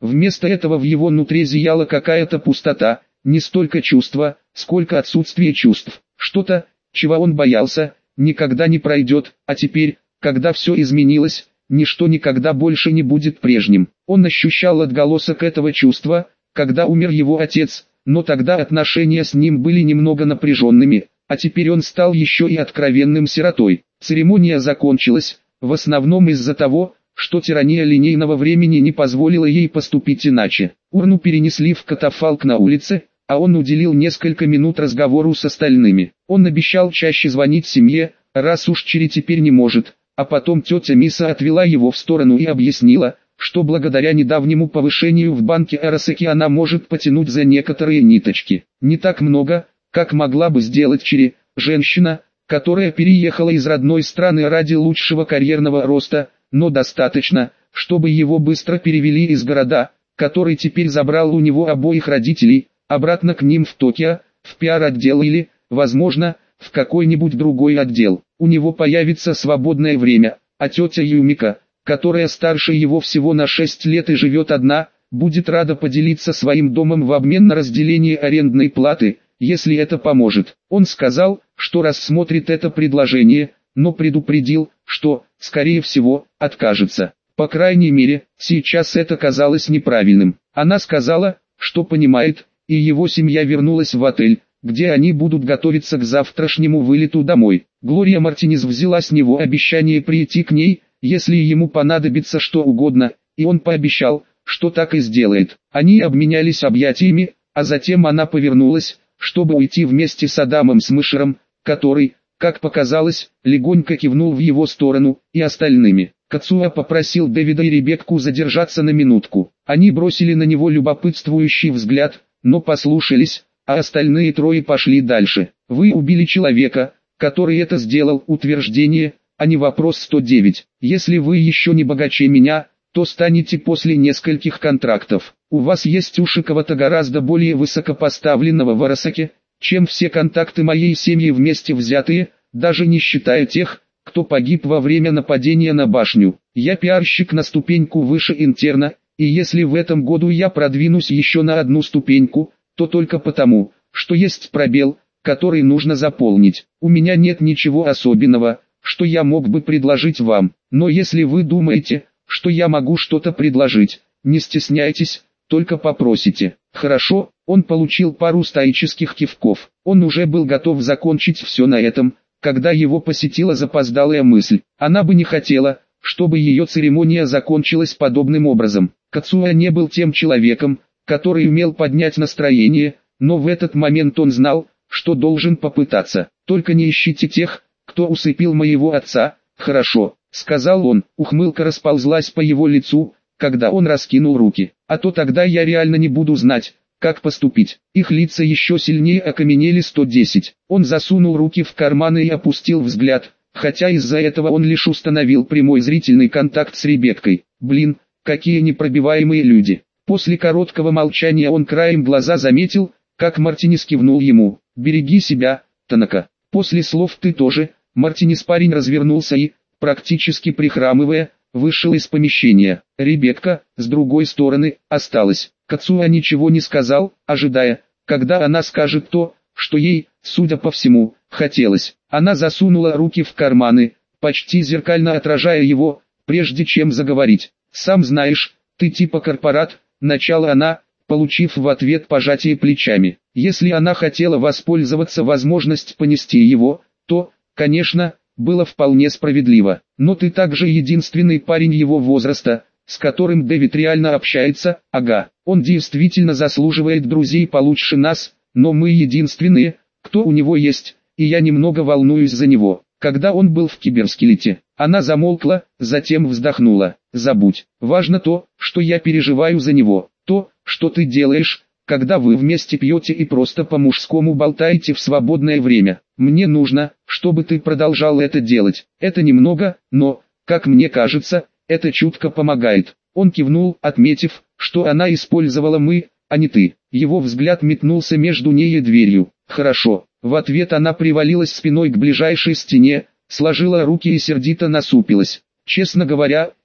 Вместо этого в его нутре зияла какая-то пустота, не столько чувства, сколько отсутствие чувств. Что-то, чего он боялся, никогда не пройдет, а теперь, когда все изменилось, ничто никогда больше не будет прежним. Он ощущал отголосок этого чувства, когда умер его отец, но тогда отношения с ним были немного напряженными, а теперь он стал еще и откровенным сиротой. Церемония закончилась, в основном из-за того, что тирания линейного времени не позволила ей поступить иначе. Урну перенесли в катафалк на улице, а он уделил несколько минут разговору с остальными. Он обещал чаще звонить семье, раз уж Чири теперь не может, а потом тетя Миса отвела его в сторону и объяснила, что благодаря недавнему повышению в банке Арасаки она может потянуть за некоторые ниточки. Не так много, как могла бы сделать Чири, женщина, которая переехала из родной страны ради лучшего карьерного роста, но достаточно, чтобы его быстро перевели из города, который теперь забрал у него обоих родителей, обратно к ним в Токио, в пиар-отдел или, возможно, в какой-нибудь другой отдел. У него появится свободное время, а тетя Юмика, которая старше его всего на 6 лет и живет одна, будет рада поделиться своим домом в обмен на разделение арендной платы, если это поможет. Он сказал, что рассмотрит это предложение, но предупредил, что, скорее всего, откажется. По крайней мере, сейчас это казалось неправильным. Она сказала, что понимает, и его семья вернулась в отель, где они будут готовиться к завтрашнему вылету домой. Глория Мартинез взяла с него обещание прийти к ней, если ему понадобится что угодно, и он пообещал, что так и сделает. Они обменялись объятиями, а затем она повернулась, чтобы уйти вместе с Адамом Смышером, который, как показалось, легонько кивнул в его сторону, и остальными. Кацуя попросил Дэвида и Ребекку задержаться на минутку. Они бросили на него любопытствующий взгляд, но послушались, а остальные трое пошли дальше. «Вы убили человека, который это сделал», утверждение, а не вопрос 109. «Если вы еще не богаче меня, то станете после нескольких контрактов. У вас есть уши кого-то гораздо более высокопоставленного в Арасаке, чем все контакты моей семьи вместе взятые, даже не считая тех, кто погиб во время нападения на башню. Я пиарщик на ступеньку выше интерна, и если в этом году я продвинусь еще на одну ступеньку, то только потому, что есть пробел, который нужно заполнить. У меня нет ничего особенного, что я мог бы предложить вам, но если вы думаете, что я могу что-то предложить, не стесняйтесь, только попросите». Хорошо, он получил пару стоических кивков. Он уже был готов закончить все на этом, когда его посетила запоздалая мысль. Она бы не хотела, чтобы ее церемония закончилась подобным образом. Кацуя не был тем человеком, который умел поднять настроение, но в этот момент он знал, что должен попытаться. «Только не ищите тех, кто усыпил моего отца». «Хорошо», — сказал он. Ухмылка расползлась по его лицу, когда он раскинул руки. «А то тогда я реально не буду знать, как поступить». Их лица еще сильнее окаменели. 110. Он засунул руки в карманы и опустил взгляд, хотя из-за этого он лишь установил прямой зрительный контакт с Ребеккой. Блин, какие непробиваемые люди. После короткого молчания он краем глаза заметил, как Мартинес кивнул ему. «Береги себя, Танака». После слов «ты тоже», Мартинес парень развернулся и, практически прихрамывая, вышел из помещения. Ребекка, с другой стороны, осталась. Кацуя ничего не сказал, ожидая, когда она скажет то, что ей, судя по всему, хотелось. Она засунула руки в карманы, почти зеркально отражая его, прежде чем заговорить. «Сам знаешь, ты типа корпорат», — начала она, получив в ответ пожатие плечами. Если она хотела воспользоваться возможностью понести его, то, конечно, было вполне справедливо. Но ты также единственный парень его возраста, с которым Дэвид реально общается. Ага, он действительно заслуживает друзей получше нас, но мы единственные, кто у него есть, и я немного волнуюсь за него. Когда он был в киберскелете, она замолкла, затем вздохнула. Забудь, важно то, что я переживаю за него, то, что ты делаешь, когда вы вместе пьете и просто по-мужскому болтаете в свободное время. Мне нужно, чтобы ты продолжал это делать. Это немного, но, как мне кажется, это чутко помогает». Он кивнул, отметив, что она использовала «мы», а не «ты». Его взгляд метнулся между ней и дверью. «Хорошо». В ответ она привалилась спиной к ближайшей стене, сложила руки и сердито насупилась. «Честно говоря,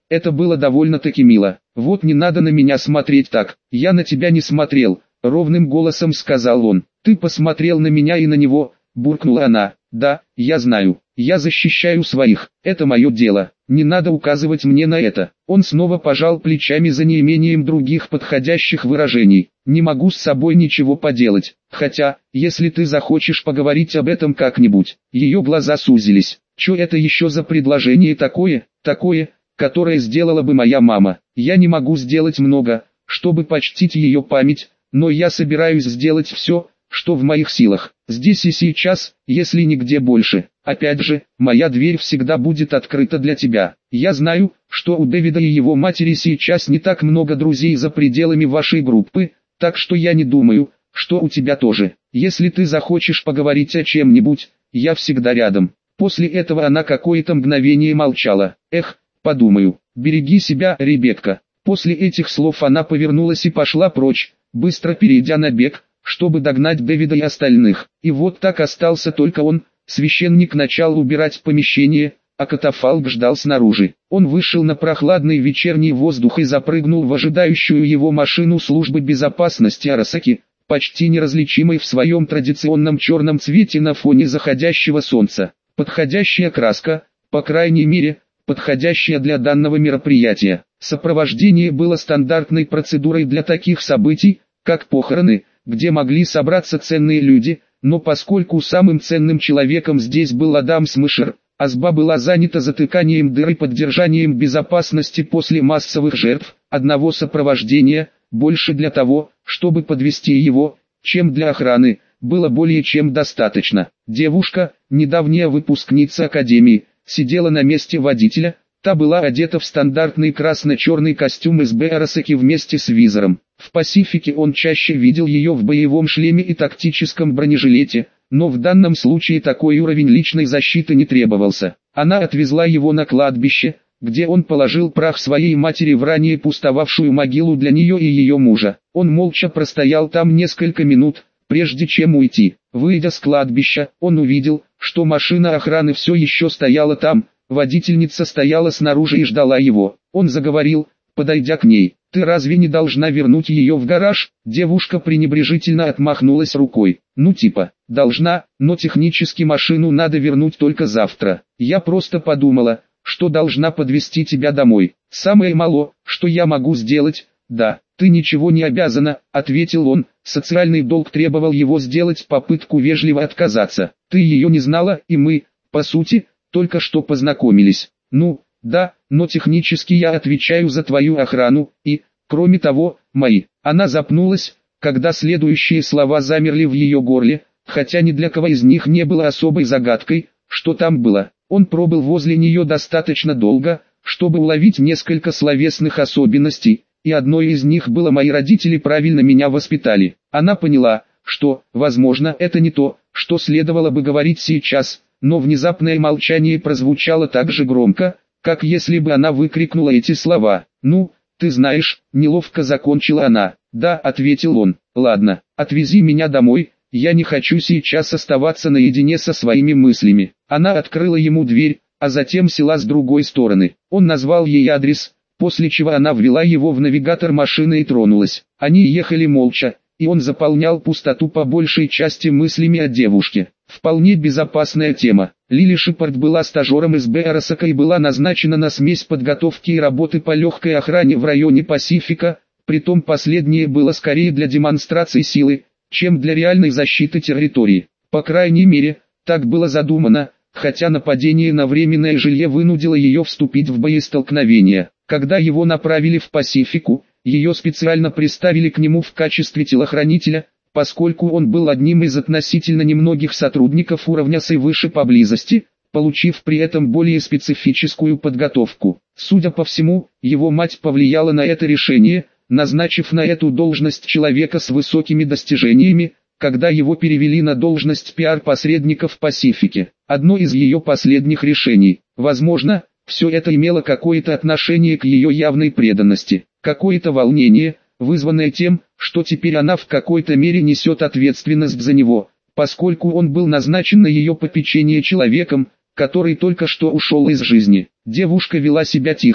Это было довольно-таки мило. Вот не надо на меня смотреть так. Я на тебя не смотрел, ровным голосом сказал он. Ты посмотрел на меня и на него, буркнула она. Да, я знаю. Я защищаю своих. Это мое дело. Не надо указывать мне на это. Он снова пожал плечами за неимением других подходящих выражений. Не могу с собой ничего поделать. Хотя, если ты захочешь поговорить об этом как-нибудь. Ее глаза сузились. Что это еще за предложение такое, которое сделала бы моя мама? Я не могу сделать много, чтобы почтить ее память, но я собираюсь сделать все, что в моих силах. Здесь и сейчас, если нигде больше. Опять же, моя дверь всегда будет открыта для тебя. Я знаю, что у Дэвида и его матери сейчас не так много друзей за пределами вашей группы, так что я не думаю, что у тебя тоже. Если ты захочешь поговорить о чем-нибудь, я всегда рядом. После этого она какое-то мгновение молчала. Эх, подумаю, береги себя, Ребекка. После этих слов она повернулась и пошла прочь, быстро перейдя на бег, чтобы догнать Дэвида и остальных. И вот так остался только он. Священник начал убирать помещение, а катафалк ждал снаружи. Он вышел на прохладный вечерний воздух и запрыгнул в ожидающую его машину службы безопасности Арасаки, почти неразличимой в своем традиционном черном цвете на фоне заходящего солнца. Подходящая краска, по крайней мере, подходящая для данного мероприятия. Сопровождение было стандартной процедурой для таких событий, как похороны, где могли собраться ценные люди, но поскольку самым ценным человеком здесь был Адам Смышер, Азба была занята затыканием дыр и поддержанием безопасности после массовых жертв, одного сопровождения, больше для того, чтобы подвести его, чем для охраны, было более чем достаточно. Девушка, недавняя выпускница академии, сидела на месте водителя, та была одета в стандартный красно-черный костюм из Арасаки вместе с визором. В Пасифике он чаще видел ее в боевом шлеме и тактическом бронежилете, но в данном случае такой уровень личной защиты не требовался. Она отвезла его на кладбище, где он положил прах своей матери в ранее пустовавшую могилу для нее и ее мужа. Он молча простоял там несколько минут, прежде чем уйти. Выйдя с кладбища, он увидел, что машина охраны все еще стояла там, водительница стояла снаружи и ждала его. Он заговорил, подойдя к ней. «Ты разве не должна вернуть ее в гараж?» Девушка пренебрежительно отмахнулась рукой. «Ну типа, должна, но технически машину надо вернуть только завтра. Я просто подумала, что должна подвезти тебя домой. Самое мало, что я могу сделать, да, ты ничего не обязана», ответил он. Социальный долг требовал его сделать попытку вежливо отказаться. «Ты ее не знала, и мы, по сути, только что познакомились. Ну, да, но технически я отвечаю за твою охрану, и, кроме того, мои». Она запнулась, когда следующие слова замерли в ее горле, хотя ни для кого из них не было особой загадкой, что там было. Он пробыл возле нее достаточно долго, чтобы уловить несколько словесных особенностей, и одной из них было: «Мои родители правильно меня воспитали». Она поняла, что, возможно, это не то, что следовало бы говорить сейчас, но внезапное молчание прозвучало так же громко, как если бы она выкрикнула эти слова. «Ну, ты знаешь», — неловко закончила она. «Да», — ответил он. «Ладно, отвези меня домой, я не хочу сейчас оставаться наедине со своими мыслями». Она открыла ему дверь, а затем села с другой стороны. Он назвал ей адрес, после чего она ввела его в навигатор машины и тронулась. Они ехали молча, и он заполнял пустоту по большей части мыслями о девушке. Вполне безопасная тема. Лили Шепард была стажером из Арасака и была назначена на смесь подготовки и работы по легкой охране в районе Пасифика, притом последнее было скорее для демонстрации силы, чем для реальной защиты территории. По крайней мере, так было задумано, хотя нападение на временное жилье вынудило ее вступить в боестолкновение. Когда его направили в Пасифику, ее специально приставили к нему в качестве телохранителя, поскольку он был одним из относительно немногих сотрудников уровня С и выше поблизости, получив при этом более специфическую подготовку. Судя по всему, его мать повлияла на это решение, назначив на эту должность человека с высокими достижениями, когда его перевели на должность пиар-посредника в Пасифике. Одно из ее последних решений. Возможно, все это имело какое-то отношение к ее явной преданности, какое-то волнение, вызванное тем, что теперь она в какой-то мере несет ответственность за него, поскольку он был назначен на ее попечение человеком, который только что ушел из жизни. Девушка вела себя тихо,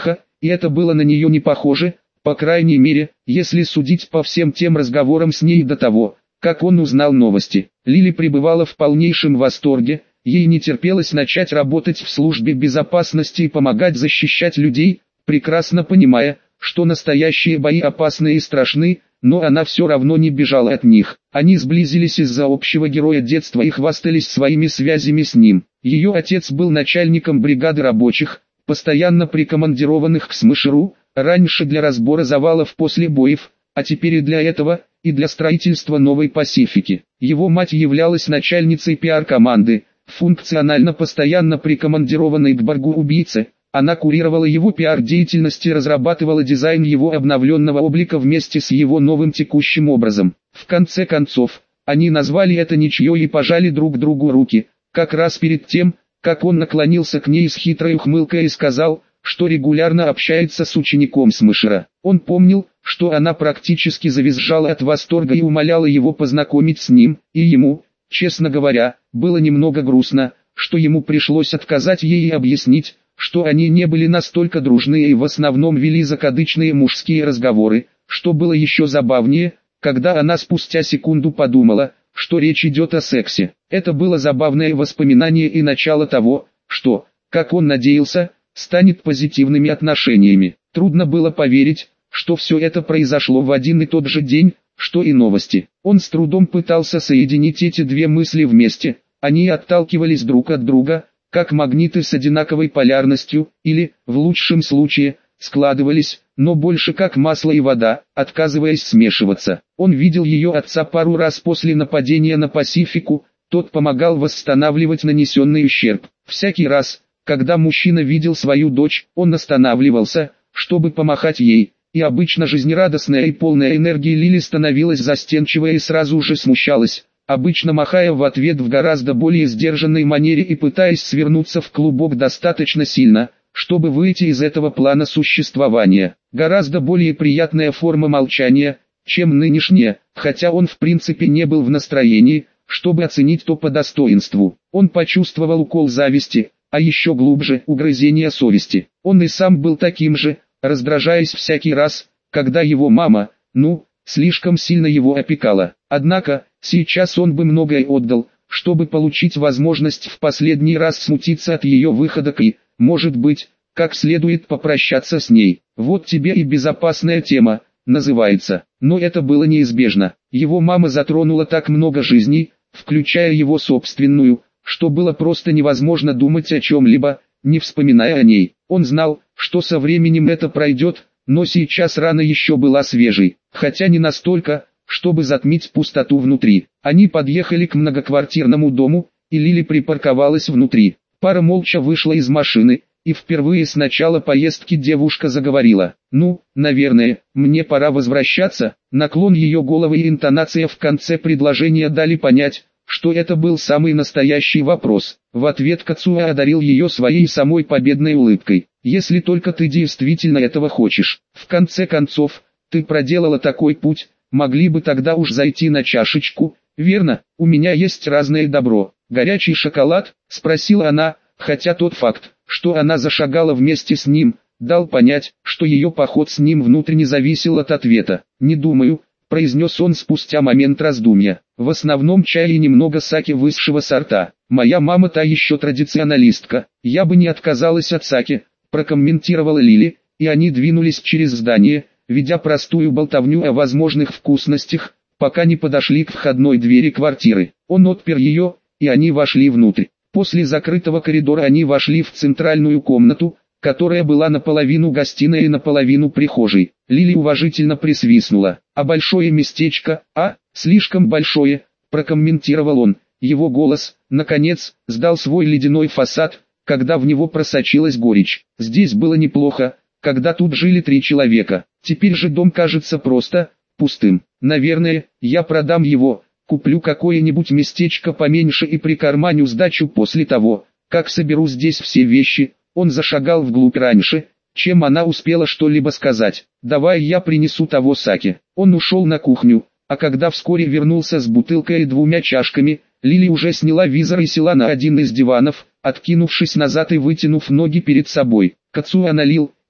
и это было на нее не похоже, по крайней мере, если судить по всем тем разговорам с ней до того, как он узнал новости. Лили пребывала в полнейшем восторге, ей не терпелось начать работать в службе безопасности и помогать защищать людей, прекрасно понимая, что настоящие бои опасны и страшны, но она все равно не бежала от них. Они сблизились из-за общего героя детства и хвастались своими связями с ним. Ее отец был начальником бригады рабочих, постоянно прикомандированных к Смышеру, раньше для разбора завалов после боев, а теперь и для этого, и для строительства новой Пасифики. Его мать являлась начальницей пиар-команды, функционально постоянно прикомандированной к Баргу-убийце. Она курировала его пиар-деятельность и разрабатывала дизайн его обновленного облика вместе с его новым текущим образом. В конце концов, они назвали это ничьей и пожали друг другу руки, как раз перед тем, как он наклонился к ней с хитрой ухмылкой и сказал, что регулярно общается с учеником Смышера. Он помнил, что она практически завизжала от восторга и умоляла его познакомить с ним, и ему, честно говоря, было немного грустно, что ему пришлось отказать ей и объяснить, что они не были настолько дружны и в основном вели закадычные мужские разговоры, что было еще забавнее, когда она спустя секунду подумала, что речь идет о сексе. Это было забавное воспоминание и начало того, что, как он надеялся, станет позитивными отношениями. Трудно было поверить, что все это произошло в один и тот же день, что и новости. Он с трудом пытался соединить эти две мысли вместе, они отталкивались друг от друга, как магниты с одинаковой полярностью, или, в лучшем случае, складывались, но больше как масло и вода, отказываясь смешиваться. Он видел ее отца пару раз после нападения на Пасифику, тот помогал восстанавливать нанесенный ущерб. Всякий раз, когда мужчина видел свою дочь, он останавливался, чтобы помахать ей, и обычно жизнерадостная и полная энергии Лили становилась застенчивой и сразу же смущалась, обычно махая в ответ в гораздо более сдержанной манере и пытаясь свернуться в клубок достаточно сильно, чтобы выйти из этого плана существования. Гораздо более приятная форма молчания, чем нынешняя, хотя он в принципе не был в настроении, чтобы оценить то по достоинству. Он почувствовал укол зависти, а еще глубже угрызение совести. Он и сам был таким же, раздражаясь всякий раз, когда его мама, слишком сильно его опекала. Однако, сейчас он бы многое отдал, чтобы получить возможность в последний раз смутиться от ее выходок и, может быть, как следует попрощаться с ней. Вот тебе и безопасная тема, называется. Но это было неизбежно. Его мама затронула так много жизней, включая его собственную, что было просто невозможно думать о чем-либо, не вспоминая о ней. Он знал, что со временем это пройдет, но сейчас рана еще была свежей, хотя не настолько, чтобы затмить пустоту внутри. Они подъехали к многоквартирному дому, и Лили припарковалась внутри. Пара молча вышла из машины, и впервые с начала поездки девушка заговорила. Наверное, мне пора возвращаться. Наклон ее головы и интонация в конце предложения дали понять, что это был самый настоящий вопрос. В ответ Кацуя одарил ее своей самой победной улыбкой. Если только ты действительно этого хочешь. В конце концов, ты проделала такой путь, могли бы тогда уж зайти на чашечку, верно? У меня есть разное добро. Горячий шоколад? Спросила она, хотя тот факт, что она зашагала вместе с ним, дал понять, что ее поход с ним внутренне зависел от ответа. Не думаю, произнес он спустя момент раздумья. В основном чай и немного саке высшего сорта. Моя мама та еще традиционалистка. Я бы не отказалась от саке, прокомментировала Лили, и они двинулись через здание, ведя простую болтовню о возможных вкусностях, пока не подошли к входной двери квартиры. Он отпер ее, и они вошли внутрь. После закрытого коридора они вошли в центральную комнату, которая была наполовину гостиной и наполовину прихожей. Лили уважительно присвистнула. «А большое местечко, слишком большое», прокомментировал он. Его голос, наконец, сдал свой ледяной фасад, когда в него просочилась горечь. Здесь было неплохо, когда тут жили 3 человека. Теперь же дом кажется просто пустым. Наверное, я продам его, куплю какое-нибудь местечко поменьше и прикарманю сдачу после того, как соберу здесь все вещи. Он зашагал вглубь раньше, чем она успела что-либо сказать. «Давай я принесу того саке». Он ушел на кухню, а когда вскоре вернулся с бутылкой и 2 чашками, Лили уже сняла визор и села на один из диванов, откинувшись назад и вытянув ноги перед собой. Кацуя налил,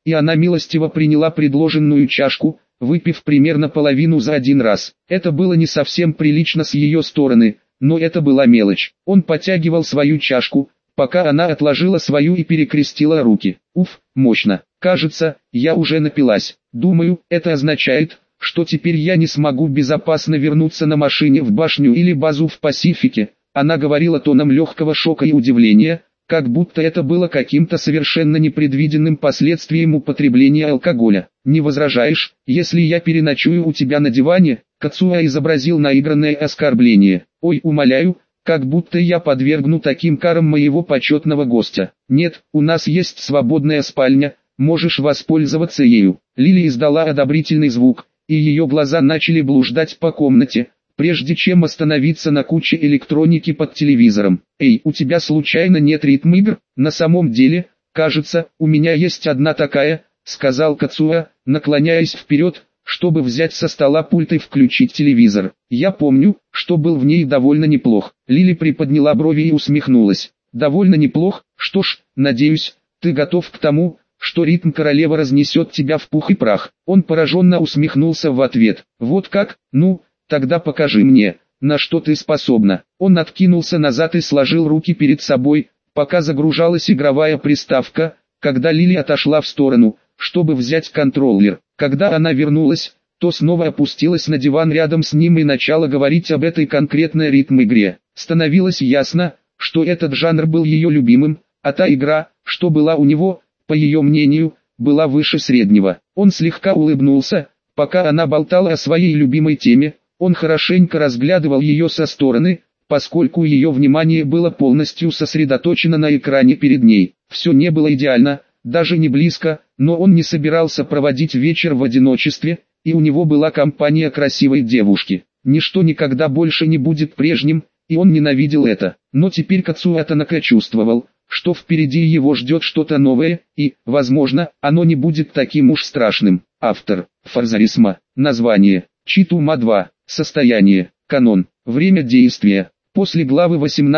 и она милостиво приняла предложенную чашку, выпив примерно половину за один раз. Это было не совсем прилично с ее стороны, но это была мелочь. Он потягивал свою чашку, пока она отложила свою и перекрестила руки. Уф, мощно. Кажется, я уже напилась. Думаю, это означает, что теперь я не смогу безопасно вернуться на машине в башню или базу в Пасифике. Она говорила тоном легкого шока и удивления, как будто это было каким-то совершенно непредвиденным последствием употребления алкоголя. «Не возражаешь, если я переночую у тебя на диване?» Кацуя изобразил наигранное оскорбление. «Ой, умоляю, как будто я подвергну таким карам моего почетного гостя. Нет, у нас есть свободная спальня, можешь воспользоваться ею». Лили издала одобрительный звук, и ее глаза начали блуждать по комнате, прежде чем остановиться на куче электроники под телевизором. «Эй, у тебя случайно нет ритм-игр?» «На самом деле, кажется, у меня есть одна такая», — сказал Кацуя, наклоняясь вперед, чтобы взять со стола пульт и включить телевизор. «Я помню, что был в ней довольно неплох». Лили приподняла брови и усмехнулась. «Довольно неплох? Что ж, надеюсь, ты готов к тому, что ритм королева разнесет тебя в пух и прах». Он пораженно усмехнулся в ответ. «Вот как? Ну, тогда покажи мне, на что ты способна». Он откинулся назад и сложил руки перед собой, пока загружалась игровая приставка, когда Лили отошла в сторону, чтобы взять контроллер. Когда она вернулась, то снова опустилась на диван рядом с ним и начала говорить об этой конкретной ритм-игре. Становилось ясно, что этот жанр был ее любимым, а та игра, что была у него, по ее мнению, была выше среднего. Он слегка улыбнулся, пока она болтала о своей любимой теме. Он хорошенько разглядывал ее со стороны, поскольку ее внимание было полностью сосредоточено на экране перед ней. Все не было идеально, даже не близко, но он не собирался проводить вечер в одиночестве, и у него была компания красивой девушки. Ничто никогда больше не будет прежним, и он ненавидел это. Но теперь Кацуя Танака чувствовал, что впереди его ждет что-то новое, и, возможно, оно не будет таким уж страшным. Автор: Фарзарисма. Название: Читума 2. Состояние: канон. Время действия: после главы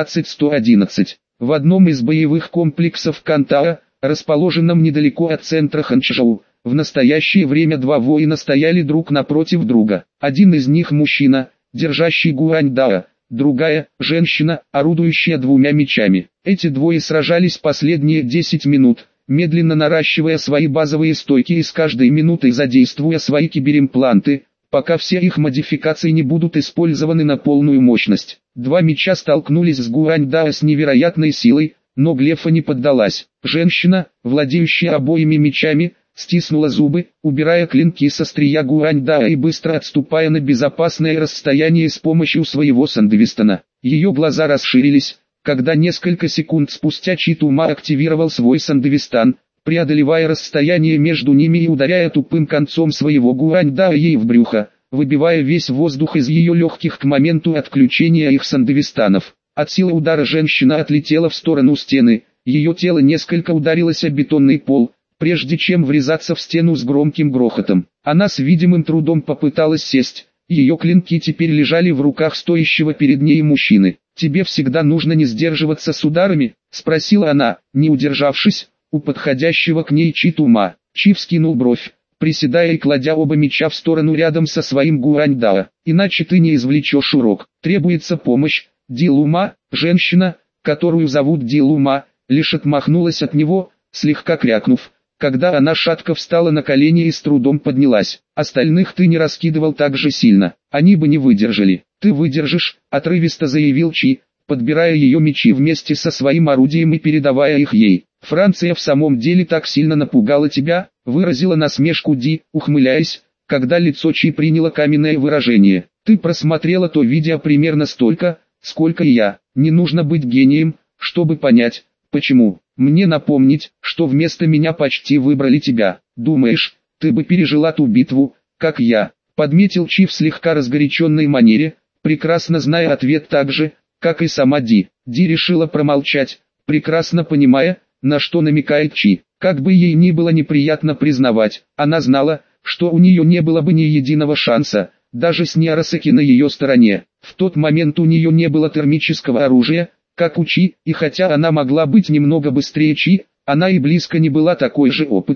18.111. В одном из боевых комплексов Кантаа, расположенном недалеко от центра Ханчжоу, в настоящее время два воина стояли друг напротив друга. Один из них мужчина, держащий гуаньдао, другая – женщина, орудующая двумя мечами. Эти двое сражались последние 10 минут, медленно наращивая свои базовые стойки и с каждой минутой задействуя свои киберимпланты, пока все их модификации не будут использованы на полную мощность. Два меча столкнулись с гуаньдао с невероятной силой, но Глефа не поддалась. Женщина, владеющая обоими мечами, стиснула зубы, убирая клинки со острия гуаньдао и быстро отступая на безопасное расстояние с помощью своего сандвистона. Ее глаза расширились, когда несколько секунд спустя Читума активировал свой сандвистан, преодолевая расстояние между ними и ударяя тупым концом своего гуаньдао ей в брюхо, выбивая весь воздух из ее легких к моменту отключения их сандвистанов. От силы удара женщина отлетела в сторону стены, ее тело несколько ударилось о бетонный пол, прежде чем врезаться в стену с громким грохотом. Она с видимым трудом попыталась сесть, ее клинки теперь лежали в руках стоящего перед ней мужчины. «Тебе всегда нужно не сдерживаться с ударами?» – спросила она, не удержавшись, у подходящего к ней Читума. Чи вскинул бровь, приседая и кладя оба меча в сторону рядом со своим гуаньдао. «Иначе ты не извлечешь урок. Требуется помощь». Дилума, женщина, которую зовут Дилума, лишь отмахнулась от него, слегка крякнув, когда она шатко встала на колени и с трудом поднялась. «Остальных ты не раскидывал так же сильно, они бы не выдержали». «Ты выдержишь», — отрывисто заявил Чи, подбирая ее мечи вместе со своим орудием и передавая их ей. «Франция в самом деле так сильно напугала тебя», — выразила насмешку Ди, ухмыляясь, когда лицо Чи приняло каменное выражение. «Ты просмотрела то видео примерно столько, сколько и я. Не нужно быть гением, чтобы понять, почему. Мне напомнить, что вместо меня почти выбрали тебя. Думаешь, ты бы пережила ту битву, как я?» Подметил Чи в слегка разгоряченной манере, прекрасно зная ответ так же, как и сама Ди. Ди решила промолчать, прекрасно понимая, на что намекает Чи. Как бы ей ни было неприятно признавать, она знала, что у нее не было бы ни единого шанса, даже с Ниарасаки на ее стороне. В тот момент у нее не было термического оружия, как у Чи, и хотя она могла быть немного быстрее Чи, она и близко не была такой же опытной,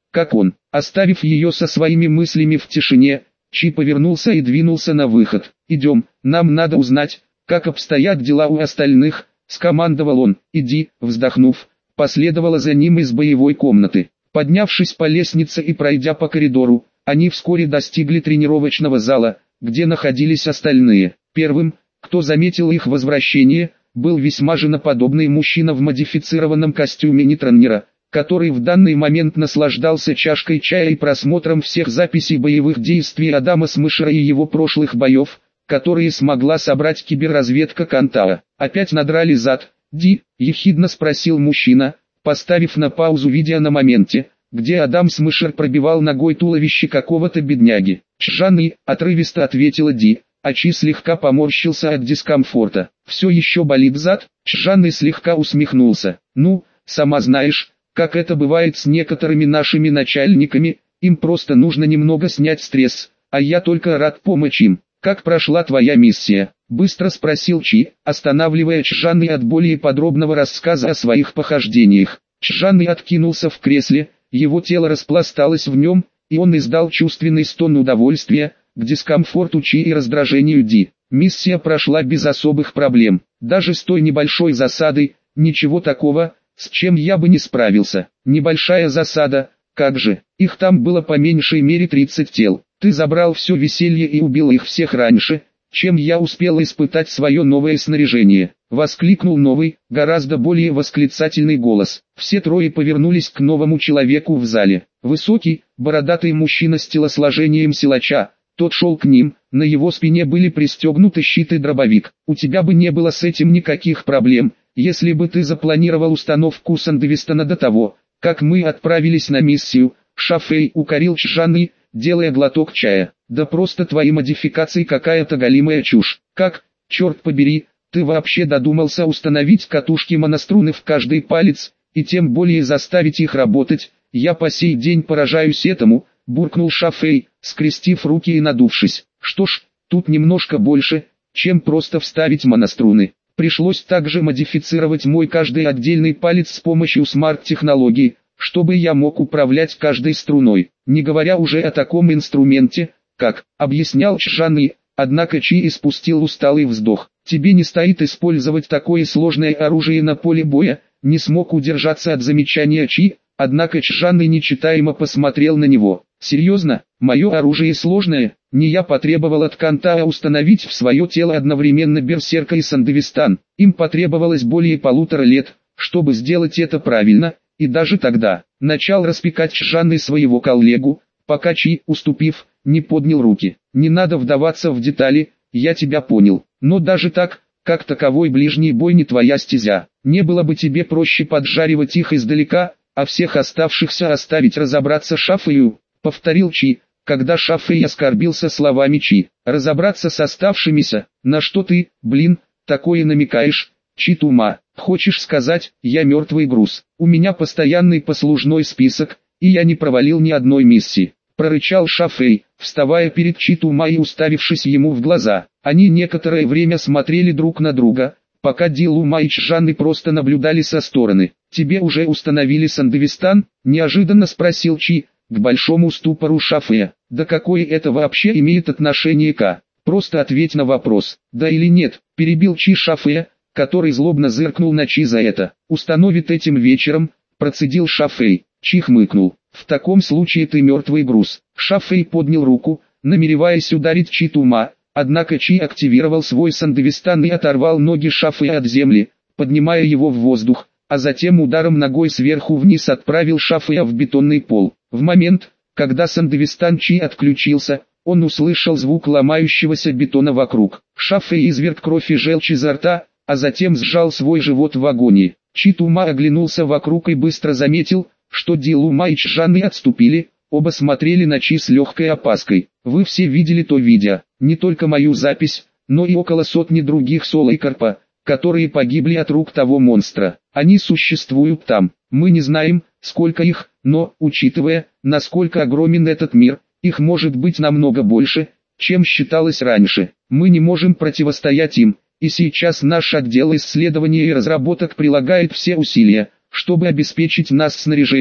как он. Оставив ее со своими мыслями в тишине, Чи повернулся и двинулся на выход. «Идем, нам надо узнать, как обстоят дела у остальных», — скомандовал он. «Иди», вздохнув, последовала за ним из боевой комнаты. Поднявшись по лестнице и пройдя по коридору, они вскоре достигли тренировочного зала, где находились остальные. Первым, кто заметил их возвращение, был весьма женоподобный мужчина в модифицированном костюме нейтронера, который в данный момент наслаждался чашкой чая и просмотром всех записей боевых действий Адама Смешера и его прошлых боев, которые смогла собрать киберразведка Кантаа. «Опять надрали зад, Ди?» – ехидно спросил мужчина, поставив на паузу видео на моменте, где Адам Смешер пробивал ногой туловище какого-то бедняги. «Чжаны», – отрывисто ответила Ди, а Чи слегка поморщился от дискомфорта. «Все еще болит зад?» Чжаны слегка усмехнулся. «Ну, сама знаешь, как это бывает с некоторыми нашими начальниками, им просто нужно немного снять стресс, а я только рад помочь им». «Как прошла твоя миссия?» – быстро спросил Чи, останавливая Чжаны от более подробного рассказа о своих похождениях. Чжаны откинулся в кресле, его тело распласталось в нем, и он издал чувственный стон удовольствия, к дискомфорту Чи и раздражению Ди. Миссия прошла без особых проблем, даже с той небольшой засадой, ничего такого, с чем я бы не справился. Небольшая засада, как же, их там было по меньшей мере 30 тел. Ты забрал все веселье и убил их всех раньше, чем я успел испытать свое новое снаряжение. Воскликнул новый, гораздо более восклицательный голос. Все трое повернулись к новому человеку в зале. Высокий, бородатый мужчина с телосложением силача. Тот шел к ним, на его спине были пристегнуты щит и дробовик. У тебя бы не было с этим никаких проблем, если бы ты запланировал установку Сандевистона до того, как мы отправились на миссию. Шафей укорил Чжаны, делая глоток чая. Да просто твои модификации какая-то галимая чушь. Как, черт побери, ты вообще додумался установить катушки моноструны в каждый палец, и тем более заставить их работать? Я по сей день поражаюсь этому, буркнул Шафей, скрестив руки и надувшись. Что ж, тут немножко больше, чем просто вставить моноструны. Пришлось также модифицировать мой каждый отдельный палец с помощью смарт-технологий, чтобы я мог управлять каждой струной, не говоря уже о таком инструменте, как, объяснял Чжаны, однако Чи испустил усталый вздох. Тебе не стоит использовать такое сложное оружие на поле боя, не смог удержаться от замечания Чи, однако Чжаны нечитаемо посмотрел на него. Серьезно, мое оружие сложное? Не я потребовал от Кантаа установить в свое тело одновременно Берсерка и Сандевистан. Им потребовалось более 1,5 лет, чтобы сделать это правильно. И даже тогда, начал распекать Чжаны своего коллегу, пока Чи, уступив, не поднял руки. Не надо вдаваться в детали, я тебя понял. Но даже так, как таковой ближний бой не твоя стезя. Не было бы тебе проще поджаривать их издалека, а всех оставшихся оставить разобраться Шафею, повторил Чи, когда Шафей оскорбился словами Чи. Разобраться с оставшимися, на что ты, блин, такое намекаешь? Читума, хочешь сказать, я мертвый груз? У меня постоянный послужной список, и я не провалил ни одной миссии, прорычал Шафей, вставая перед Читума и уставившись ему в глаза. Они некоторое время смотрели друг на друга, пока Дилума и Чжаны просто наблюдали со стороны. Тебе уже установили Сандевистан? Неожиданно спросил Чи, к большому ступору Шафея. Да какое это вообще имеет отношение к? Просто ответь на вопрос, да или нет, перебил Чи Шафея, который злобно зыркнул на Чи за это. Установит этим вечером, процедил Шафей. Чи хмыкнул. В таком случае ты мертвый груз. Шафей поднял руку, намереваясь ударить Читума, однако Чи активировал свой Сандевистан и оторвал ноги Шафея от земли, поднимая его в воздух, а затем ударом ногой сверху вниз отправил Шафея в бетонный пол. В момент, когда Сандевистан Чи отключился, он услышал звук ломающегося бетона вокруг. Шафей изверг кровь и желчь изо рта, а затем сжал свой живот в агонии. Читума оглянулся вокруг и быстро заметил, что Дилума и Чжаны отступили, оба смотрели на Чи с легкой опаской. Вы все видели то видео, не только мою запись, но и около сотни других Солайкорпа, которые погибли от рук того монстра. Они существуют там, мы не знаем, сколько их, но, учитывая, насколько огромен этот мир, их может быть намного больше, чем считалось раньше. Мы не можем противостоять им. И сейчас наш отдел исследований и разработок прилагает все усилия, чтобы обеспечить нас снаряжением,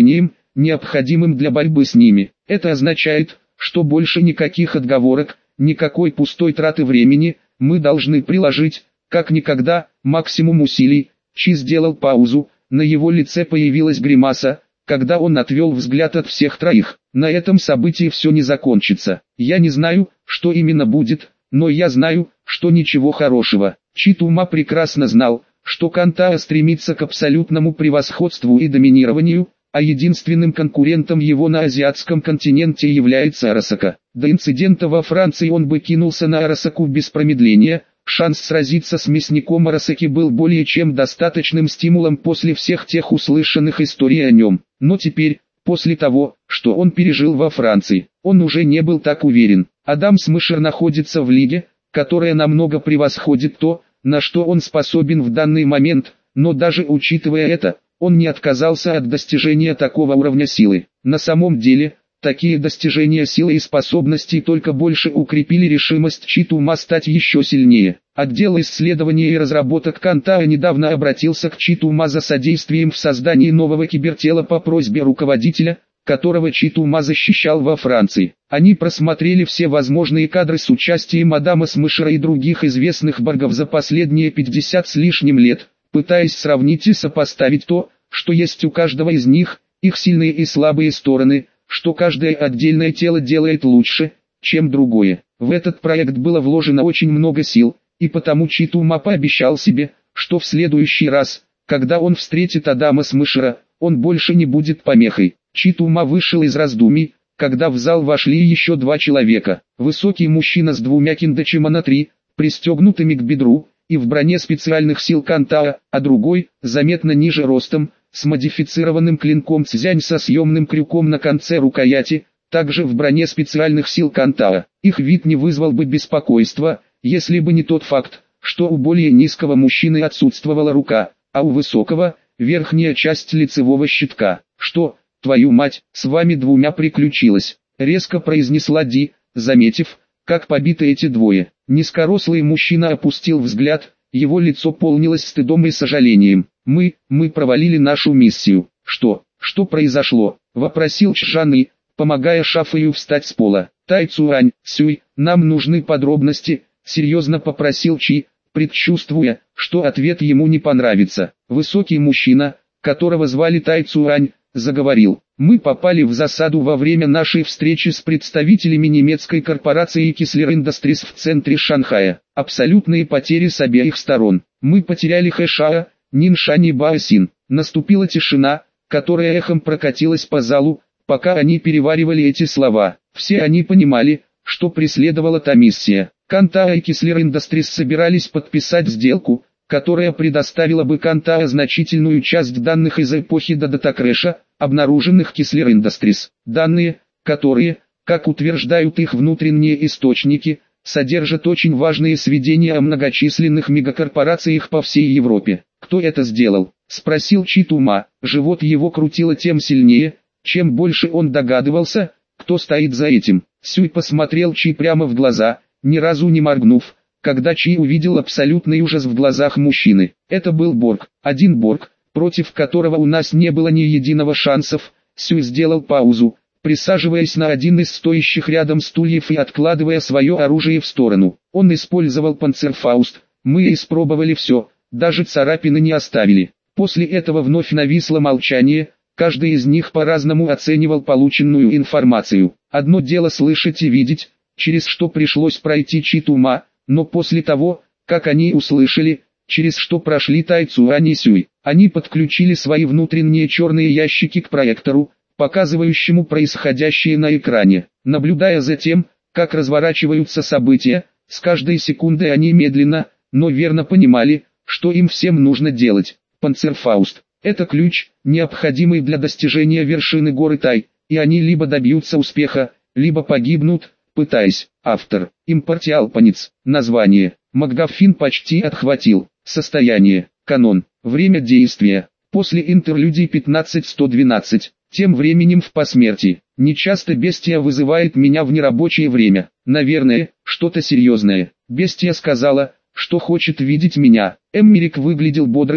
необходимым для борьбы с ними. Это означает, что больше никаких отговорок, никакой пустой траты времени, мы должны приложить, как никогда, максимум усилий. Чи сделал паузу, на его лице появилась гримаса, когда он отвел взгляд от всех троих. На этом событии все не закончится. Я не знаю, что именно будет, но я знаю, что ничего хорошего. Чи Тума прекрасно знал, что Кантаа стремится к абсолютному превосходству и доминированию, а единственным конкурентом его на азиатском континенте является Арасака. До инцидента во Франции он бы кинулся на Арасаку без промедления. Шанс сразиться с мясником Арасаки был более чем достаточным стимулом после всех тех услышанных историй о нем. Но теперь, после того, что он пережил во Франции, он уже не был так уверен. Адам Смышер находится в лиге, которая намного превосходит то, на что он способен в данный момент, но даже учитывая это, он не отказался от достижения такого уровня силы. На самом деле, такие достижения силы и способностей только больше укрепили решимость Чи Тума стать еще сильнее. Отдел исследований и разработок Кантаа недавно обратился к Чи Тума за содействием в создании нового кибертела по просьбе руководителя, которого Чи Тума защищал во Франции. Они просмотрели все возможные кадры с участием Адама Смышера и других известных боргов за последние 50 с лишним лет, пытаясь сравнить и сопоставить то, что есть у каждого из них, их сильные и слабые стороны, что каждое отдельное тело делает лучше, чем другое. В этот проект было вложено очень много сил, и потому Чи Тума пообещал себе, что в следующий раз, когда он встретит Адама Смышера, он больше не будет помехой. Чи Тума вышел из раздумий, когда в зал вошли еще два человека. Высокий мужчина с двумя киндачима 3, пристегнутыми к бедру, и в броне специальных сил Кантаа, а другой, заметно ниже ростом, с модифицированным клинком цзянь со съемным крюком на конце рукояти, также в броне специальных сил Кантаа. Их вид не вызвал бы беспокойства, если бы не тот факт, что у более низкого мужчины отсутствовала рука, а у высокого – верхняя часть лицевого щитка. «Что, твою мать, с вами двумя приключилось?» – резко произнесла Ди, заметив, как побиты эти двое. Низкорослый мужчина опустил взгляд, его лицо полнилось стыдом и сожалением. Мы провалили нашу миссию». Что произошло?» – вопросил Чжаны, помогая Шафэю встать с пола. «Тай Цуань, Сюй, нам нужны подробности», – серьезно попросил Чи, предчувствуя, что ответ ему не понравится. Высокий мужчина, которого звали Тай Цуань, заговорил. «Мы попали в засаду во время нашей встречи с представителями немецкой корпорации Kissler Industries в центре Шанхая. Абсолютные потери с обеих сторон. Мы потеряли Хэшаа, Ниншань и Баосин». Наступила тишина, которая эхом прокатилась по залу, пока они переваривали эти слова. Все они понимали, что преследовала та миссия. Кантаа и Kissler Industries собирались подписать сделку, которая предоставила бы Кантаа значительную часть данных из эпохи до датакрэша, обнаруженных Kissler Industries. Данные, которые, как утверждают их внутренние источники, содержат очень важные сведения о многочисленных мегакорпорациях по всей Европе. «Кто это сделал?» – спросил Чи Тума. Живот его крутило тем сильнее, чем больше он догадывался, кто стоит за этим. Сюй посмотрел Чи прямо в глаза, ни разу не моргнув, когда Чи увидел абсолютный ужас в глазах мужчины. Это был Борг, один Борг, против которого у нас не было ни единого шансов. Сюй сделал паузу, присаживаясь на один из стоящих рядом стульев и откладывая свое оружие в сторону. Он использовал панцерфауст, мы испробовали все, даже царапины не оставили. После этого вновь нависло молчание, каждый из них по-разному оценивал полученную информацию. Одно дело слышать и видеть, через что пришлось пройти Чи Тума, но после того, как они услышали, через что прошли Тай Цуань и Сюй, они подключили свои внутренние черные ящики к проектору, показывающему происходящее на экране. Наблюдая за тем, как разворачиваются события, с каждой секундой они медленно, но верно понимали, что им всем нужно делать. Панцерфауст – это ключ, необходимый для достижения вершины горы Тай, и они либо добьются успеха, либо погибнут, пытаясь. Автор. Импортиалпанец. Название. МакГаффин почти отхватил. Состояние. Канон. Время действия. После интерлюдий 15-112. Тем временем в посмертии. Нечасто бестия вызывает меня в нерабочее время. Наверное, что-то серьезное. Бестия сказала, что хочет видеть меня. Эммерик выглядел бодрым,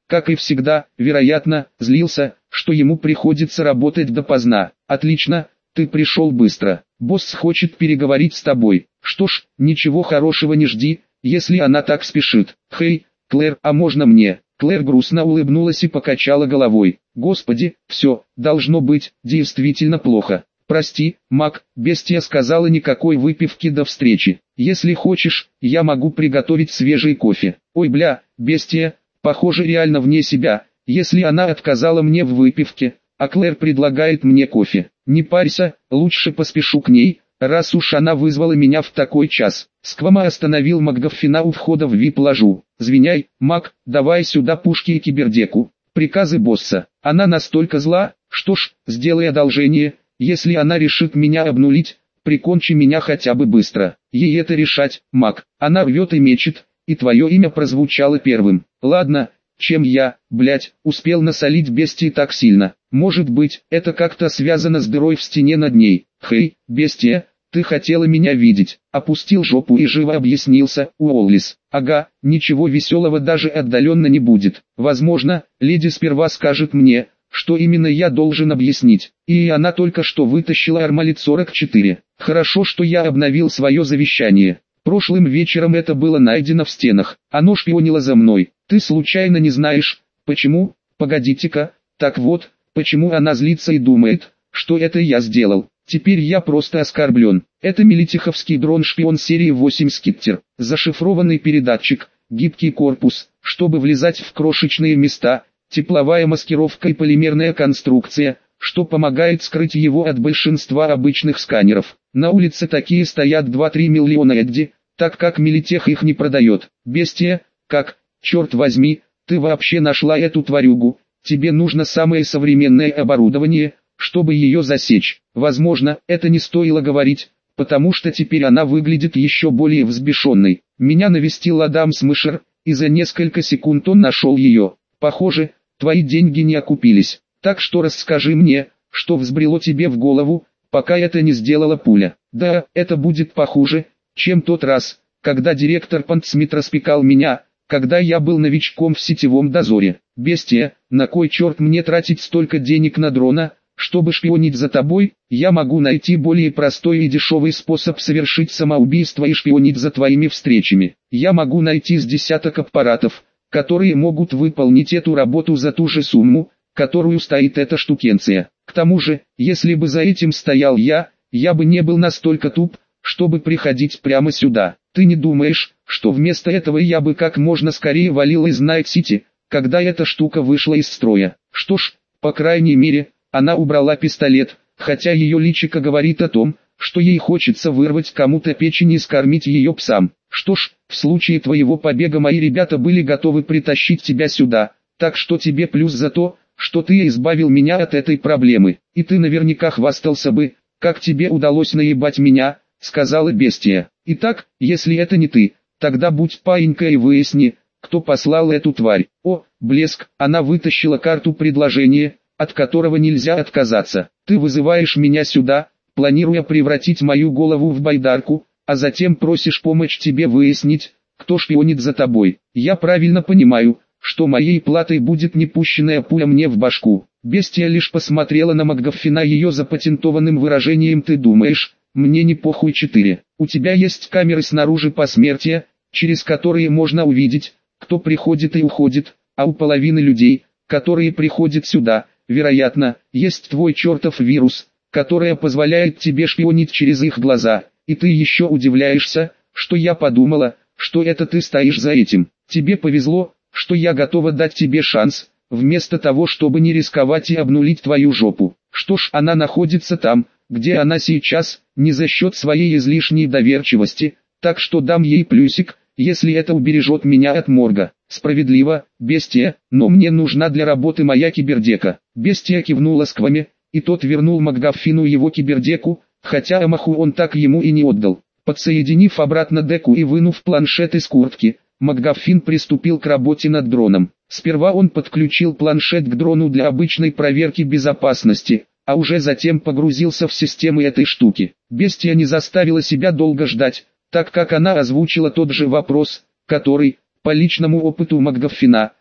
как и всегда, вероятно, злился, что ему приходится работать допоздна. Отлично, ты пришел быстро. Босс хочет переговорить с тобой. Что ж, ничего хорошего не жди, если она так спешит. Хей, Клэр, а можно мне? Клэр грустно улыбнулась и покачала головой. Господи, все, должно быть, действительно плохо. Прости, Мак, бестия сказала никакой выпивки до встречи. Если хочешь, я могу приготовить свежий кофе. Ой бля, бестия, похоже реально вне себя, если она отказала мне в выпивке, а Клэр предлагает мне кофе. Не парься, лучше поспешу к ней, раз уж она вызвала меня в такой час. Сквама остановил МакГаффина у входа в вип-ложу. Звиняй, Мак, давай сюда пушки и кибердеку. Приказы босса. Она настолько зла, что ж, сделай одолжение, если она решит меня обнулить, прикончи меня хотя бы быстро. Ей это решать, Мак. Она рвет и мечет, и твое имя прозвучало первым. Ладно, чем я, блять, успел насолить бестии так сильно. Может быть, это как-то связано с дырой в стене над ней. Хей, бестия, ты хотела меня видеть. Опустил жопу и живо объяснился, Уоллис. Ага, ничего веселого даже отдаленно не будет. Возможно, леди сперва скажет мне, что именно я должен объяснить. И она только что вытащила Армалит 44. Хорошо, что я обновил свое завещание. Прошлым вечером это было найдено в стенах. Оно шпионило за мной. Ты случайно не знаешь, почему? Погодите-ка, так вот, почему она злится и думает, что это я сделал. Теперь я просто оскорблен. Это милитиховский дрон-шпион серии 8 Скиттер. Зашифрованный передатчик, гибкий корпус, чтобы влезать в крошечные места, тепловая маскировка и полимерная конструкция, что помогает скрыть его от большинства обычных сканеров. На улице такие стоят 2-3 миллиона Эдди, так как Милитех их не продает. Бестия, как, черт возьми, ты вообще нашла эту тварюгу? Тебе нужно самое современное оборудование, чтобы ее засечь. Возможно, это не стоило говорить, потому что теперь она выглядит еще более взбешенной. Меня навестил Адам Смышер, и за несколько секунд он нашел ее. Похоже, твои деньги не окупились. Так что расскажи мне, что взбрело тебе в голову, пока это не сделала пуля. Да, это будет похуже, чем тот раз, когда директор Пантсмит распекал меня, когда я был новичком в сетевом дозоре. Бестия, на кой черт мне тратить столько денег на дрона, чтобы шпионить за тобой? Я могу найти более простой и дешевый способ совершить самоубийство и шпионить за твоими встречами. Я могу найти с десяток аппаратов, которые могут выполнить эту работу за ту же сумму, которую стоит эта штукенция. К тому же, если бы за этим стоял я бы не был настолько туп, чтобы приходить прямо сюда. Ты не думаешь, что вместо этого я бы как можно скорее валил из Найт-Сити, когда эта штука вышла из строя? Что ж, по крайней мере, она убрала пистолет, хотя ее личико говорит о том, что ей хочется вырвать кому-то печень и скормить ее псам. Что ж, в случае твоего побега мои ребята были готовы притащить тебя сюда, так что тебе плюс за то, что ты избавил меня от этой проблемы. И ты наверняка хвастался бы, как тебе удалось наебать меня, сказала бестия. Итак, если это не ты, тогда будь паинька и выясни, кто послал эту тварь. О, блеск, она вытащила карту предложения, от которого нельзя отказаться. Ты вызываешь меня сюда, планируя превратить мою голову в байдарку, а затем просишь помочь тебе выяснить, кто шпионит за тобой. Я правильно понимаю, что моей платой будет не пущенная пуля мне в башку. Бестия лишь посмотрела на МакГаффина ее запатентованным выражением «Ты думаешь, мне не похуй 4. У тебя есть камеры снаружи посмертия, через которые можно увидеть, кто приходит и уходит, а у половины людей, которые приходят сюда, вероятно, есть твой чертов вирус, который позволяет тебе шпионить через их глаза, и ты еще удивляешься, что я подумала, что это ты стоишь за этим. Тебе повезло, что я готова дать тебе шанс, вместо того, чтобы не рисковать и обнулить твою жопу. Что ж, она находится там, где она сейчас, не за счет своей излишней доверчивости, так что дам ей плюсик, если это убережет меня от морга. Справедливо, бестия, но мне нужна для работы моя кибердека. Бестия кивнула Скваме, и тот вернул МакГаффину его кибердеку, хотя Амаху он так ему и не отдал. Подсоединив обратно деку и вынув планшет из куртки, МакГаффин приступил к работе над дроном. Сперва он подключил планшет к дрону для обычной проверки безопасности, а уже затем погрузился в системы этой штуки. Бестия не заставила себя долго ждать, так как она озвучила тот же вопрос, который, по личному опыту МакГаффина,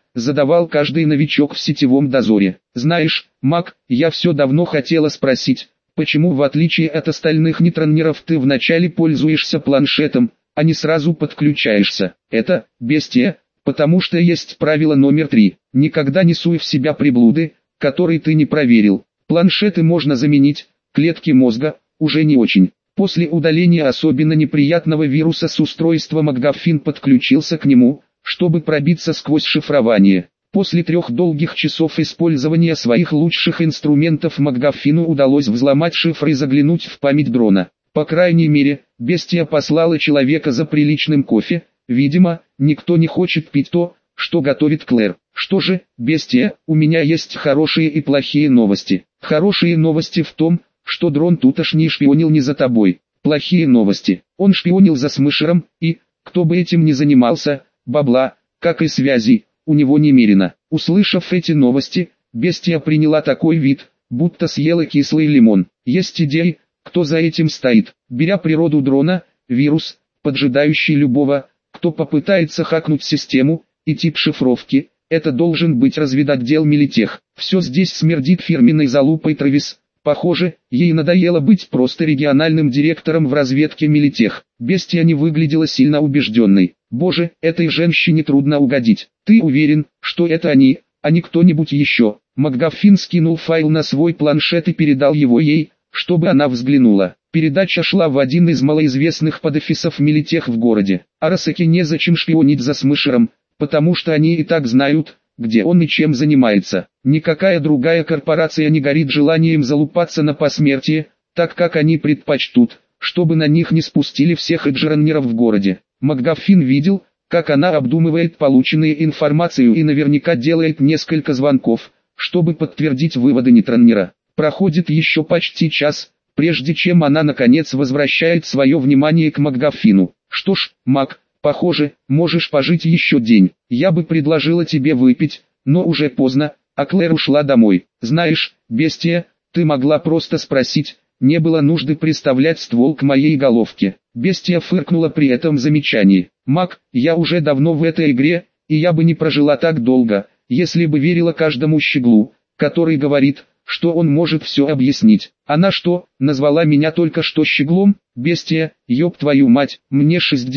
задавал каждый новичок в сетевом дозоре. Знаешь, Мак, я все давно хотела спросить, почему в отличие от остальных нейтронеров ты вначале пользуешься планшетом, а не сразу подключаешься. Это, бестия, потому что есть правило номер 3. Никогда не суй в себя приблуды, которые ты не проверил. Планшеты можно заменить, клетки мозга, уже не очень. После удаления особенно неприятного вируса с устройства МакГаффин подключился к нему, чтобы пробиться сквозь шифрование. После 3 долгих часов использования своих лучших инструментов МакГаффину удалось взломать шифр и заглянуть в память дрона. По крайней мере, бестия послала человека за приличным кофе. Видимо, никто не хочет пить то, что готовит Клэр. Что же, бестия, у меня есть хорошие и плохие новости. Хорошие новости в том, что дрон тутошний шпионил не за тобой. Плохие новости. Он шпионил за Смышером, и, кто бы этим ни занимался, бабла, как и связей, у него немерено. Услышав эти новости, бестия приняла такой вид, будто съела кислый лимон. Есть идеи, кто за этим стоит. Беря природу дрона, вирус, поджидающий любого, кто попытается хакнуть систему, и тип шифровки, это должен быть разведотдел Милитех. Все здесь смердит фирменной залупой Трэвис. Похоже, ей надоело быть просто региональным директором в разведке Милитех. Бестия не выглядела сильно убежденной. Боже, этой женщине трудно угодить. Ты уверен, что это они, а не кто-нибудь еще? МакГаффин скинул файл на свой планшет и передал его ей, чтобы она взглянула. Передача шла в один из малоизвестных подофисов Милитех в городе. Арасаке незачем шпионить за Смышером, потому что они и так знают, где он и чем занимается. Никакая другая корпорация не горит желанием залупаться на посмертие, так как они предпочтут, чтобы на них не спустили всех эджеронеров в городе. МакГаффин видел, как она обдумывает полученную информацию и наверняка делает несколько звонков, чтобы подтвердить выводы нейтронера. Проходит еще почти час, прежде чем она наконец возвращает свое внимание к МакГаффину. Что ж, Мак, похоже, можешь пожить еще день. Я бы предложила тебе выпить, но уже поздно, а Клэр ушла домой. Знаешь, бестия, ты могла просто спросить, не было нужды приставлять ствол к моей головке. Бестия фыркнула при этом замечании. Мак, я уже давно в этой игре, и я бы не прожила так долго, если бы верила каждому щеглу, который говорит, что он может все объяснить. Она что, назвала меня только что щеглом? Бестия, ёб твою мать, мне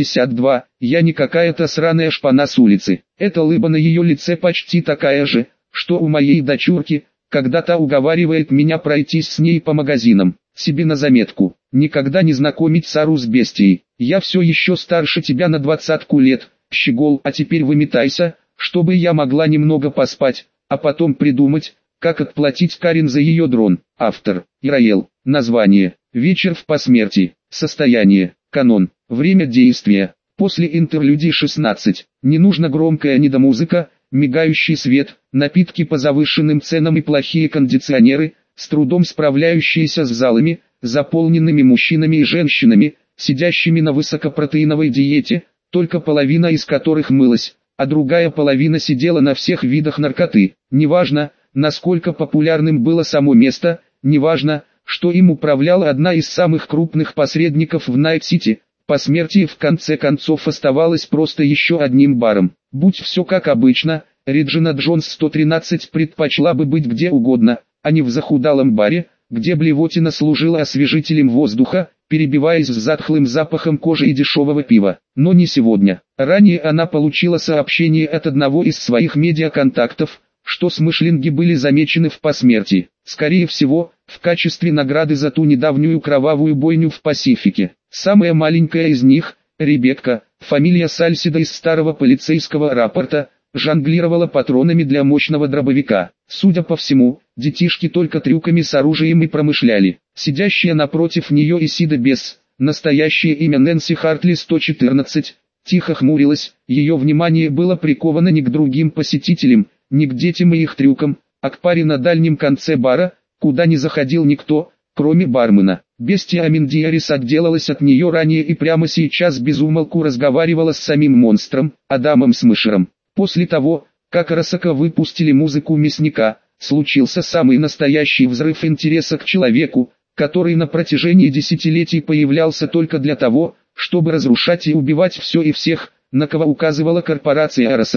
62, я не какая-то сраная шпана с улицы. Эта лыба на ее лице почти такая же, что у моей дочурки, когда та уговаривает меня пройтись с ней по магазинам. Себе на заметку, никогда не знакомить Сару с бестией. Я все еще старше тебя на 20 лет, щегол, а теперь выметайся, чтобы я могла немного поспать, а потом придумать, как отплатить Карин за ее дрон. Автор: Ираэл. Название: Вечер в посмертии. Состояние: канон. Время действия: после интерлюдии 16. Не нужно громкая недомузыка, мигающий свет, напитки по завышенным ценам и плохие кондиционеры, с трудом справляющиеся с залами, заполненными мужчинами и женщинами, сидящими на высокопротеиновой диете, только половина из которых мылась, а другая половина сидела на всех видах наркоты. Неважно, насколько популярным было само место, неважно, что им управляла одна из самых крупных посредников в Найт-Сити, посмертие в конце концов оставалось просто еще одним баром. Будь все как обычно, Реджина Джонс 113 предпочла бы быть где угодно, а не в захудалом баре, где блевотина служила освежителем воздуха, перебиваясь с затхлым запахом кожи и дешевого пива. Но не сегодня. Ранее она получила сообщение от одного из своих медиаконтактов, что смышлинги были замечены в посмертии. Скорее всего, в качестве награды за ту недавнюю кровавую бойню в Пасифике. Самая маленькая из них, Ребекка, фамилия Сальсида из старого полицейского рапорта, жонглировала патронами для мощного дробовика. Судя по всему, детишки только трюками с оружием и промышляли. Сидящая напротив нее Исида Бесс, настоящее имя Нэнси Хартли 114, тихо хмурилась, ее внимание было приковано не к другим посетителям, не к детям и их трюкам, а к паре на дальнем конце бара, куда не заходил никто, кроме бармена. Бестия Аминдиарис отделалась от нее ранее и прямо сейчас без умолку разговаривала с самим монстром, Адамом Смышером. После того, как Арасака выпустили музыку мясника, случился самый настоящий взрыв интереса к человеку, который на протяжении десятилетий появлялся только для того, чтобы разрушать и убивать все и всех, на кого указывала корпорация Арасака.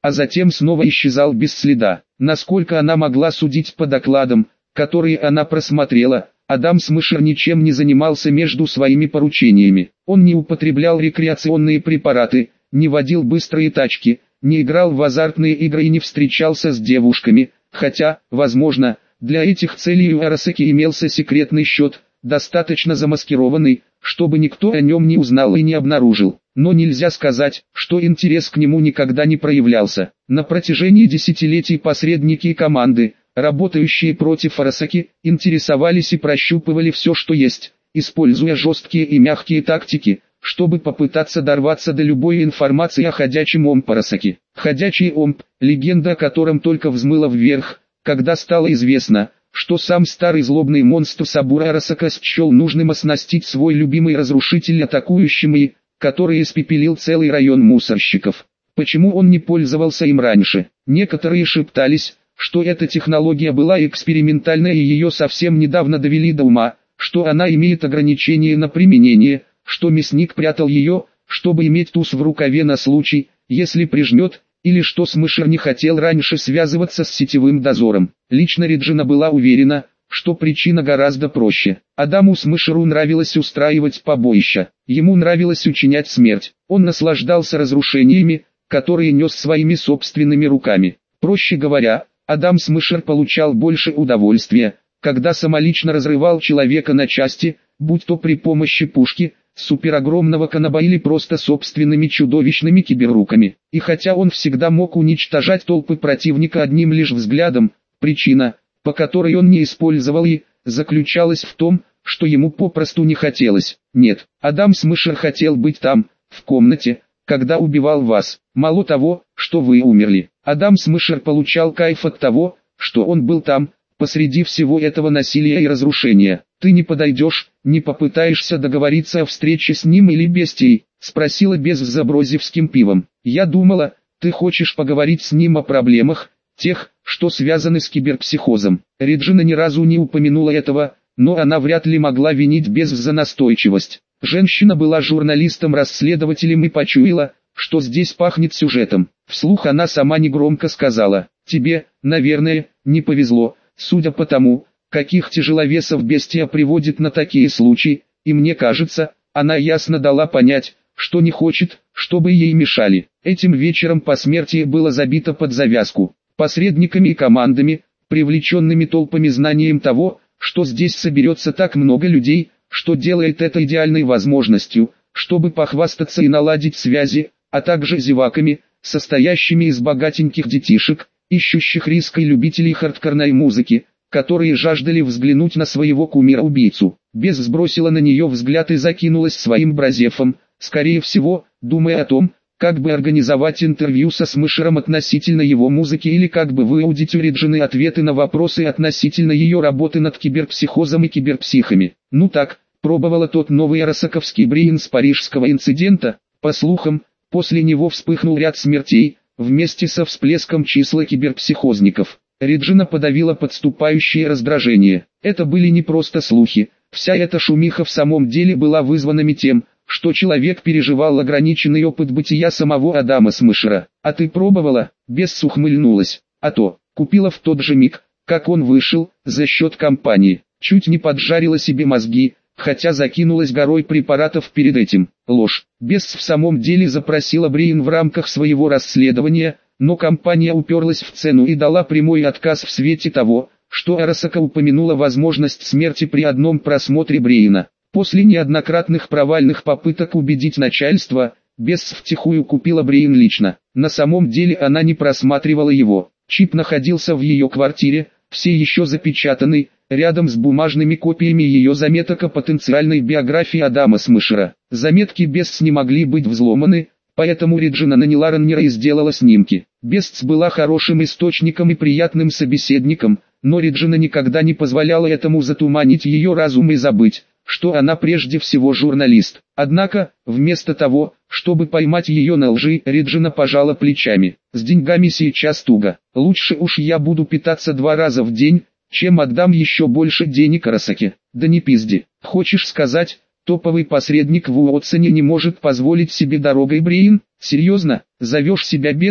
а затем снова исчезал без следа. Насколько она могла судить по докладам, которые она просмотрела, Адам Смышер ничем не занимался между своими поручениями. Он не употреблял рекреационные препараты, не водил быстрые тачки, не играл в азартные игры и не встречался с девушками, хотя, возможно, для этих целей у Арасаки имелся секретный счет, достаточно замаскированный, чтобы никто о нем не узнал и не обнаружил. Но нельзя сказать, что интерес к нему никогда не проявлялся. На протяжении десятилетий посредники и команды, работающие против Арасаки, интересовались и прощупывали все, что есть, используя жесткие и мягкие тактики, чтобы попытаться дорваться до любой информации о ходячем омп Арасаки. Ходячий омп, легенда о котором только взмыла вверх, когда стало известно, что сам старый злобный монстр Сабура Арасака счел нужным оснастить свой любимый разрушитель атакующим и, который испепелил целый район мусорщиков. Почему он не пользовался им раньше? Некоторые шептались, что эта технология была экспериментальной и ее совсем недавно довели до ума, что она имеет ограничения на применение, что мясник прятал ее, чтобы иметь туз в рукаве на случай, если прижмет, или что Смышер не хотел раньше связываться с сетевым дозором. Лично Реджина была уверена, что причина гораздо проще. Адаму Смышеру нравилось устраивать побоища, ему нравилось учинять смерть, он наслаждался разрушениями, которые нес своими собственными руками. Проще говоря, Адам Смышер получал больше удовольствия, когда самолично разрывал человека на части, будь то при помощи пушки, суперогромного канаба или просто собственными чудовищными киберруками. И хотя он всегда мог уничтожать толпы противника одним лишь взглядом, причина, по которой он не использовал и, заключалась в том, что ему попросту не хотелось. Нет, Адам Смышер хотел быть там, в комнате, когда убивал вас. Мало того, что вы умерли, Адам Смышер получал кайф от того, что он был там, посреди всего этого насилия и разрушения. «Ты не подойдешь, не попытаешься договориться о встрече с ним или бестией?» — спросила Без с заброзевским пивом. «Я думала, ты хочешь поговорить с ним о проблемах, тех, что связаны с киберпсихозом». Реджина ни разу не упомянула этого, но она вряд ли могла винить Без за настойчивость. Женщина была журналистом-расследователем и почуяла, что здесь пахнет сюжетом. Вслух она сама негромко сказала: «Тебе, наверное, не повезло, судя по тому, каких тяжеловесов бестия приводит на такие случаи, и мне кажется, она ясно дала понять, что не хочет, чтобы ей мешали». Этим вечером посмертие было забито под завязку, посредниками и командами, привлеченными толпами знанием того, что здесь соберется так много людей, что делает это идеальной возможностью, чтобы похвастаться и наладить связи, а также зеваками, состоящими из богатеньких детишек, ищущих риска и любителей хардкорной музыки, которые жаждали взглянуть на своего кумира-убийцу. Без сбросила на нее взгляд и закинулась своим бразефом, скорее всего, думая о том, как бы организовать интервью со Смышером относительно его музыки или как бы выудить у Реджины ответы на вопросы относительно ее работы над киберпсихозом и киберпсихами. Ну так, пробовала тот новый арасаковский Бриен с парижского инцидента. По слухам, после него вспыхнул ряд смертей, вместе со всплеском числа киберпсихозников. Реджина подавила подступающее раздражение. Это были не просто слухи, вся эта шумиха в самом деле была вызвана тем, что человек переживал ограниченный опыт бытия самого Адама Смышера. «А ты пробовала?» — Без ухмыльнулась. «А то, купила в тот же миг, как он вышел, за счет компании. Чуть не поджарила себе мозги, хотя закинулась горой препаратов перед этим». Ложь. Без в самом деле запросила Бриен в рамках своего расследования, но компания уперлась в цену и дала прямой отказ в свете того, что Арасака упомянула возможность смерти при одном просмотре Бриена. После неоднократных провальных попыток убедить начальство, Без втихую купила Бриен лично. На самом деле она не просматривала его. Чип находился в ее квартире, все еще запечатанный, рядом с бумажными копиями ее заметок о потенциальной биографии Адама Смышера. Заметки Без не могли быть взломаны, поэтому Реджина наняла раннера и сделала снимки. Бестс была хорошим источником и приятным собеседником, но Реджина никогда не позволяла этому затуманить ее разум и забыть, что она прежде всего журналист. Однако, вместо того, чтобы поймать ее на лжи, Реджина пожала плечами. «С деньгами сейчас туго. Лучше уж я буду питаться 2 раза в день, чем отдам еще больше денег Арасаке». «Да не пизди. Хочешь сказать, топовый посредник в Уотсоне не может позволить себе дорогой Бриен? Серьезно, зовешь себя бедной?»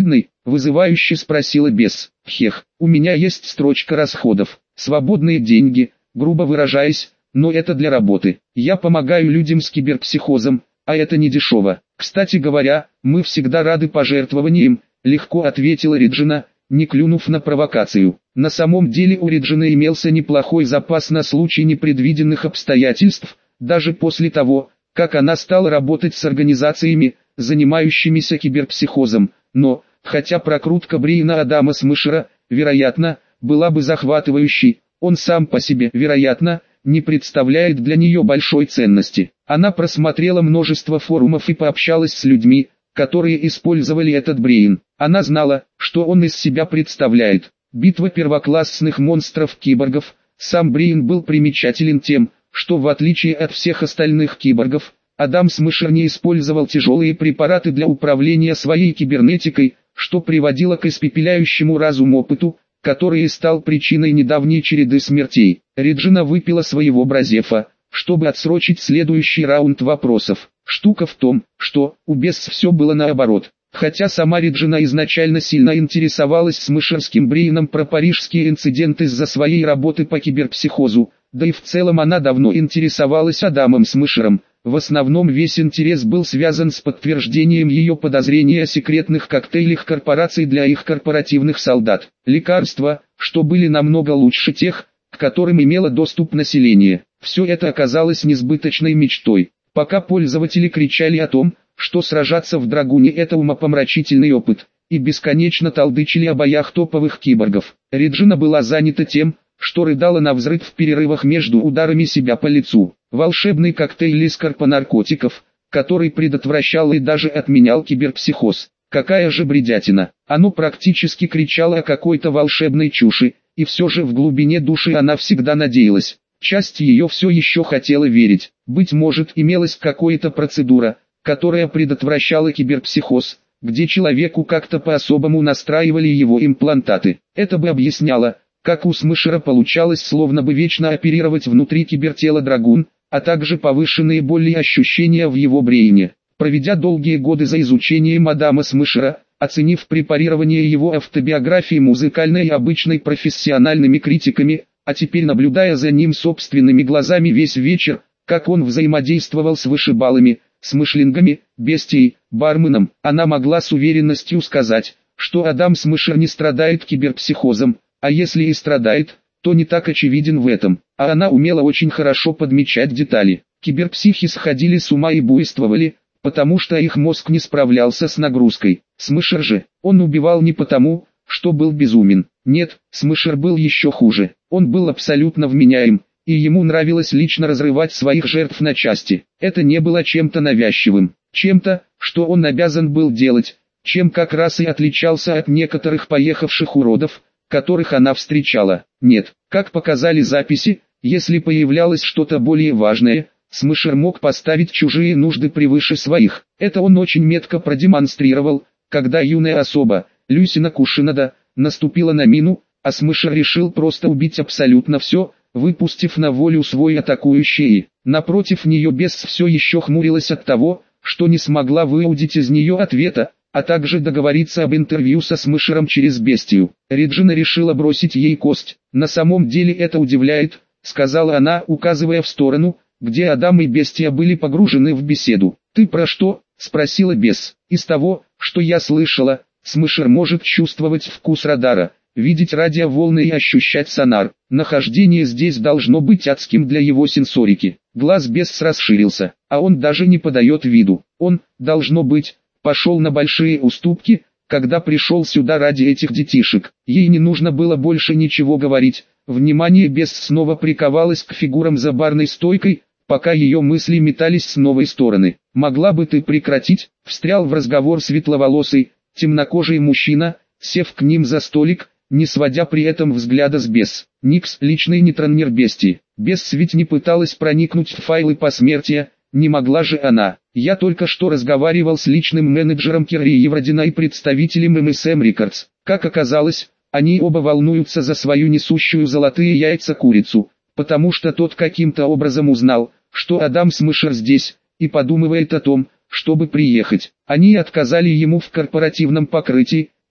вызывающе спросила Бесс. Хех, у меня есть строчка расходов, свободные деньги, грубо выражаясь, но это для работы. Я помогаю людям с киберпсихозом, а это не дешево. Кстати говоря, мы всегда рады пожертвованиям, легко ответила Реджина, не клюнув на провокацию. На самом деле у Реджины имелся неплохой запас на случай непредвиденных обстоятельств, даже после того, как она стала работать с организациями, занимающимися киберпсихозом, но, хотя прокрутка Брайана Адама Смешера, вероятно, была бы захватывающей, он сам по себе, вероятно, не представляет для нее большой ценности. Она просмотрела множество форумов и пообщалась с людьми, которые использовали этот Брайан. Она знала, что он из себя представляет. Битва первоклассных монстров-киборгов. Сам Брайан был примечателен тем, что в отличие от всех остальных киборгов, Адам Смешер не использовал тяжелые препараты для управления своей кибернетикой, что приводило к испепеляющему разум опыту, который и стал причиной недавней череды смертей. Реджина выпила своего бразефа, чтобы отсрочить следующий раунд вопросов. Штука в том, что у Бесс все было наоборот. Хотя сама Реджина изначально сильно интересовалась смешерским Брайаном про парижские инциденты из-за своей работы по киберпсихозу, да и в целом она давно интересовалась Адамом Смешером. В основном весь интерес был связан с подтверждением ее подозрений о секретных коктейлях корпораций для их корпоративных солдат. Лекарства, что были намного лучше тех, к которым имело доступ население. Все это оказалось несбыточной мечтой. Пока пользователи кричали о том, что сражаться в Драгуне это умопомрачительный опыт, и бесконечно толдычили о боях топовых киборгов, Реджина была занята тем, что рыдала навзрыд в перерывах между ударами себя по лицу. Волшебный коктейль из наркотиков, который предотвращал и даже отменял киберпсихоз. Какая же бредятина. Оно практически кричало о какой-то волшебной чуши, и все же в глубине души она всегда надеялась. Часть ее все еще хотела верить. Быть может, имелась какая-то процедура, которая предотвращала киберпсихоз, где человеку как-то по-особому настраивали его имплантаты. Это бы объясняло, как у Смешера получалось словно бы вечно оперировать внутри кибертела Драгун, а также повышенные боли и ощущения в его Брайане. Проведя долгие годы за изучением Адама Смешера, оценив препарирование его автобиографии музыкальной и обычной профессиональными критиками, а теперь наблюдая за ним собственными глазами весь вечер, как он взаимодействовал с вышибалами, смышлингами, бестией, барменом, она могла с уверенностью сказать, что Адам Смешер не страдает киберпсихозом, а если и страдает, то не так очевиден в этом, а она умела очень хорошо подмечать детали. Киберпсихи сходили с ума и буйствовали, потому что их мозг не справлялся с нагрузкой. Смешер же, он убивал не потому, что был безумен. Нет, Смешер был еще хуже, он был абсолютно вменяем, и ему нравилось лично разрывать своих жертв на части. Это не было чем-то навязчивым, чем-то, что он обязан был делать, чем как раз и отличался от некоторых поехавших уродов, которых она встречала. Нет, как показали записи, если появлялось что-то более важное, Смешер мог поставить чужие нужды превыше своих. Это он очень метко продемонстрировал, когда юная особа, Люсина Кушинада, наступила на мину, а Смешер решил просто убить абсолютно все, выпустив на волю свой атакующий и, напротив нее Бесс все еще хмурилась от того, что не смогла выудить из нее ответа, а также договориться об интервью со Смешером через бестию. Реджина решила бросить ей кость. «На самом деле это удивляет», — сказала она, указывая в сторону, где Адам и бестия были погружены в беседу. «Ты про что?» — спросила Бесс. «Из того, что я слышала, Смешер может чувствовать вкус радара, видеть радиоволны и ощущать сонар. Нахождение здесь должно быть адским для его сенсорики». Глаз Бесс расширился, а он даже не подает виду. Он, должно быть, пошел на большие уступки, когда пришел сюда ради этих детишек. Ей не нужно было больше ничего говорить. Внимание Бесс снова приковалось к фигурам за барной стойкой, пока ее мысли метались с новой стороны. «Могла бы ты прекратить?» — встрял в разговор светловолосый, темнокожий мужчина, сев к ним за столик, не сводя при этом взгляда с Бесс. Никс, личный нетронер бестии. Бесс ведь не пыталась проникнуть в файлы посмертия, не могла же она. «Я только что разговаривал с личным менеджером Керри Евродина и представителем MSM Records. Как оказалось, они оба волнуются за свою несущую золотые яйца курицу, потому что тот каким-то образом узнал, что Адам Смешер здесь, и подумывает о том, чтобы приехать. Они отказали ему в корпоративном покрытии,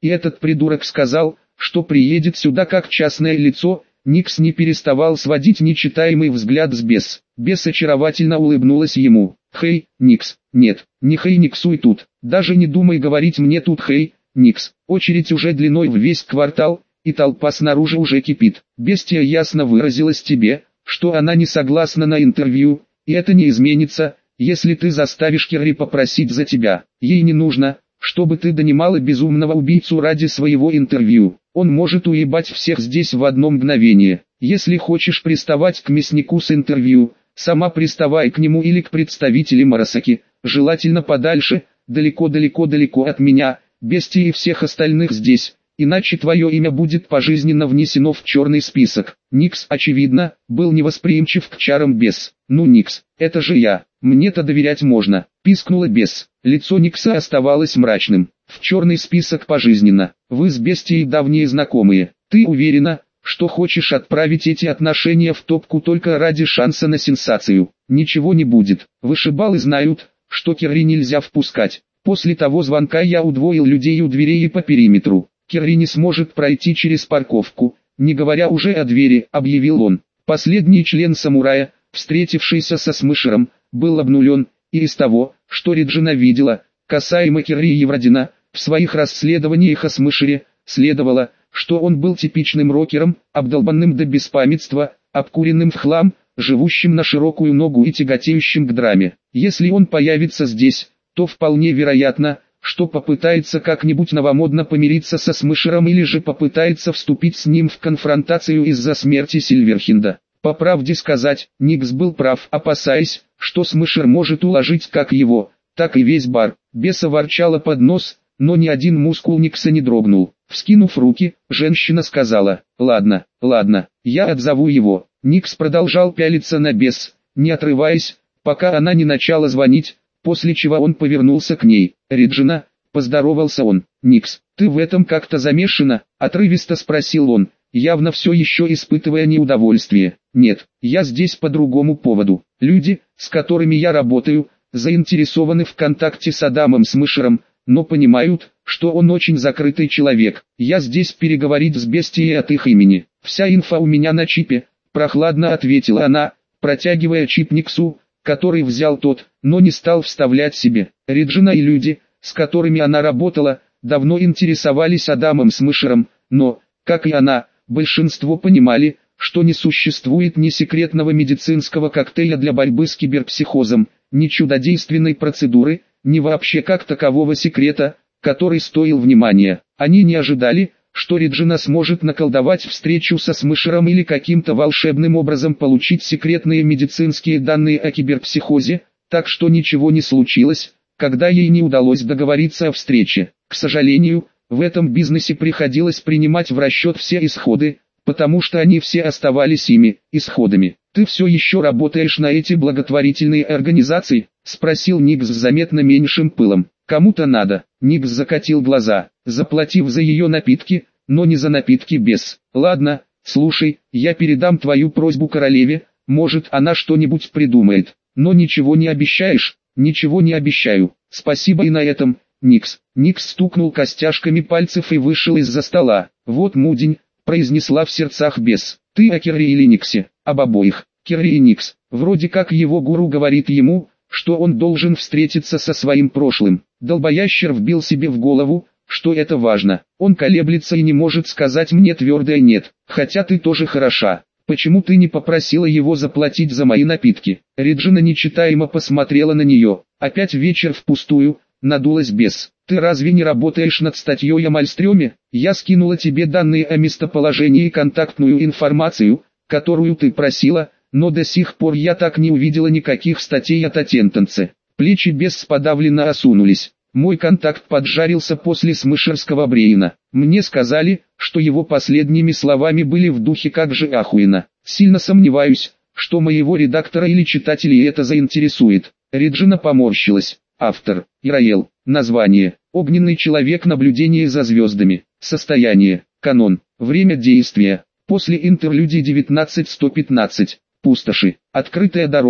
и этот придурок сказал, что приедет сюда как частное лицо. Никс не переставал сводить нечитаемый взгляд с Бесс. Бесс очаровательно улыбнулась ему. «Хей, Никс, нет, не хей Никсуй тут, даже не думай говорить мне тут хей, Никс, очередь уже длиной в весь квартал, и толпа снаружи уже кипит. Бестия ясно выразилась тебе, что она не согласна на интервью, и это не изменится, если ты заставишь Керри попросить за тебя. Ей не нужно, чтобы ты донимала безумного убийцу ради своего интервью. Он может уебать всех здесь в одно мгновение. Если хочешь приставать к мяснику с интервью, сама приставай к нему или к представителям Арасаки, желательно подальше, далеко-далеко-далеко от меня, Бестии и всех остальных здесь, иначе твое имя будет пожизненно внесено в черный список». Никс, очевидно, был невосприимчив к чарам Бесс. «Ну Никс, это же я, мне-то доверять можно», — пискнула Бесс. Лицо Никса оставалось мрачным. «В черный список пожизненно. Вы с Бестией давние знакомые. Ты уверена, что хочешь отправить эти отношения в топку только ради шанса на сенсацию? Ничего не будет. Вышибалы знают, что Керри нельзя впускать. После того звонка я удвоил людей у дверей и по периметру. Керри не сможет пройти через парковку, не говоря уже о двери», — объявил он. Последний член самурая, встретившийся со Смышером, был обнулен, и из того, что Реджина видела, касаемо Керри и Евродина, в своих расследованиях о Смышере, следовало, что он был типичным рокером, обдолбанным до беспамятства, обкуренным в хлам, живущим на широкую ногу и тяготеющим к драме. Если он появится здесь, то вполне вероятно, что попытается как-нибудь новомодно помириться со Смышером или же попытается вступить с ним в конфронтацию из-за смерти Сильверхинда. По правде сказать, Никс был прав, опасаясь, что Смышер может уложить как его, так и весь бар. Бесса ворчала под нос, но ни один мускул Никса не дрогнул. Вскинув руки, женщина сказала: «Ладно, ладно, я отзову его». Никс продолжал пялиться на Бесс, не отрываясь, пока она не начала звонить, после чего он повернулся к ней. «Реджина», — поздоровался он. «Никс, ты в этом как-то замешана?» — отрывисто спросил он, явно все еще испытывая неудовольствие. «Нет, я здесь по другому поводу. Люди, с которыми я работаю, заинтересованы в контакте с Адамом Смышером, но понимают, что он очень закрытый человек. Я здесь переговорить с Бестией от их имени. Вся инфа у меня на чипе», — прохладно ответила она, протягивая чип Никсу, который взял тот, но не стал вставлять себе. Реджина и люди, с которыми она работала, давно интересовались Адамом Смышером, но, как и она, большинство понимали, что не существует ни секретного медицинского коктейля для борьбы с киберпсихозом, ни чудодейственной процедуры, ни вообще как такового секрета, который стоил внимания. Они не ожидали, что Реджина сможет наколдовать встречу со Смышером или каким-то волшебным образом получить секретные медицинские данные о киберпсихозе, так что ничего не случилось, когда ей не удалось договориться о встрече. К сожалению, в этом бизнесе приходилось принимать в расчет все исходы, потому что они все оставались ими, исходами. «Ты все еще работаешь на эти благотворительные организации?» — спросил Никс с заметно меньшим пылом. «Кому-то надо». Никс закатил глаза, заплатив за ее напитки, но не за напитки Бесс. «Ладно, слушай, я передам твою просьбу королеве, может она что-нибудь придумает. Но ничего не обещаешь?» «Ничего не обещаю. Спасибо и на этом, Никс». Никс стукнул костяшками пальцев и вышел из-за стола. «Вот мудень», — произнесла в сердцах Бесс. «Ты о Керри или Никсе?» «Об обоих. Керри и Никс. Вроде как его гуру говорит ему, что он должен встретиться со своим прошлым». Долбоящер вбил себе в голову, что это важно. Он колеблется и не может сказать мне твердое «нет». «Хотя ты тоже хороша. Почему ты не попросила его заплатить за мои напитки?» Реджина нечитаемо посмотрела на нее. «Опять вечер впустую», — надулась Бесс. «Ты разве не работаешь над статьей о Мальстрёме? Я скинула тебе данные о местоположении и контактную информацию, которую ты просила, но до сих пор я так не увидела никаких статей от Атентенце». Плечи Бесс подавленно осунулись. «Мой контакт поджарился после смышерского Брейна. Мне сказали, что его последними словами были в духе «как же охуенно». Сильно сомневаюсь, что моего редактора или читателей это заинтересует». Реджина поморщилась. Автор: Ираэл. Название: Огненный человек. Наблюдение за звездами. Состояние: канон. Время действия: после интерлюдии 19:115. Пустоши. Открытая дорога.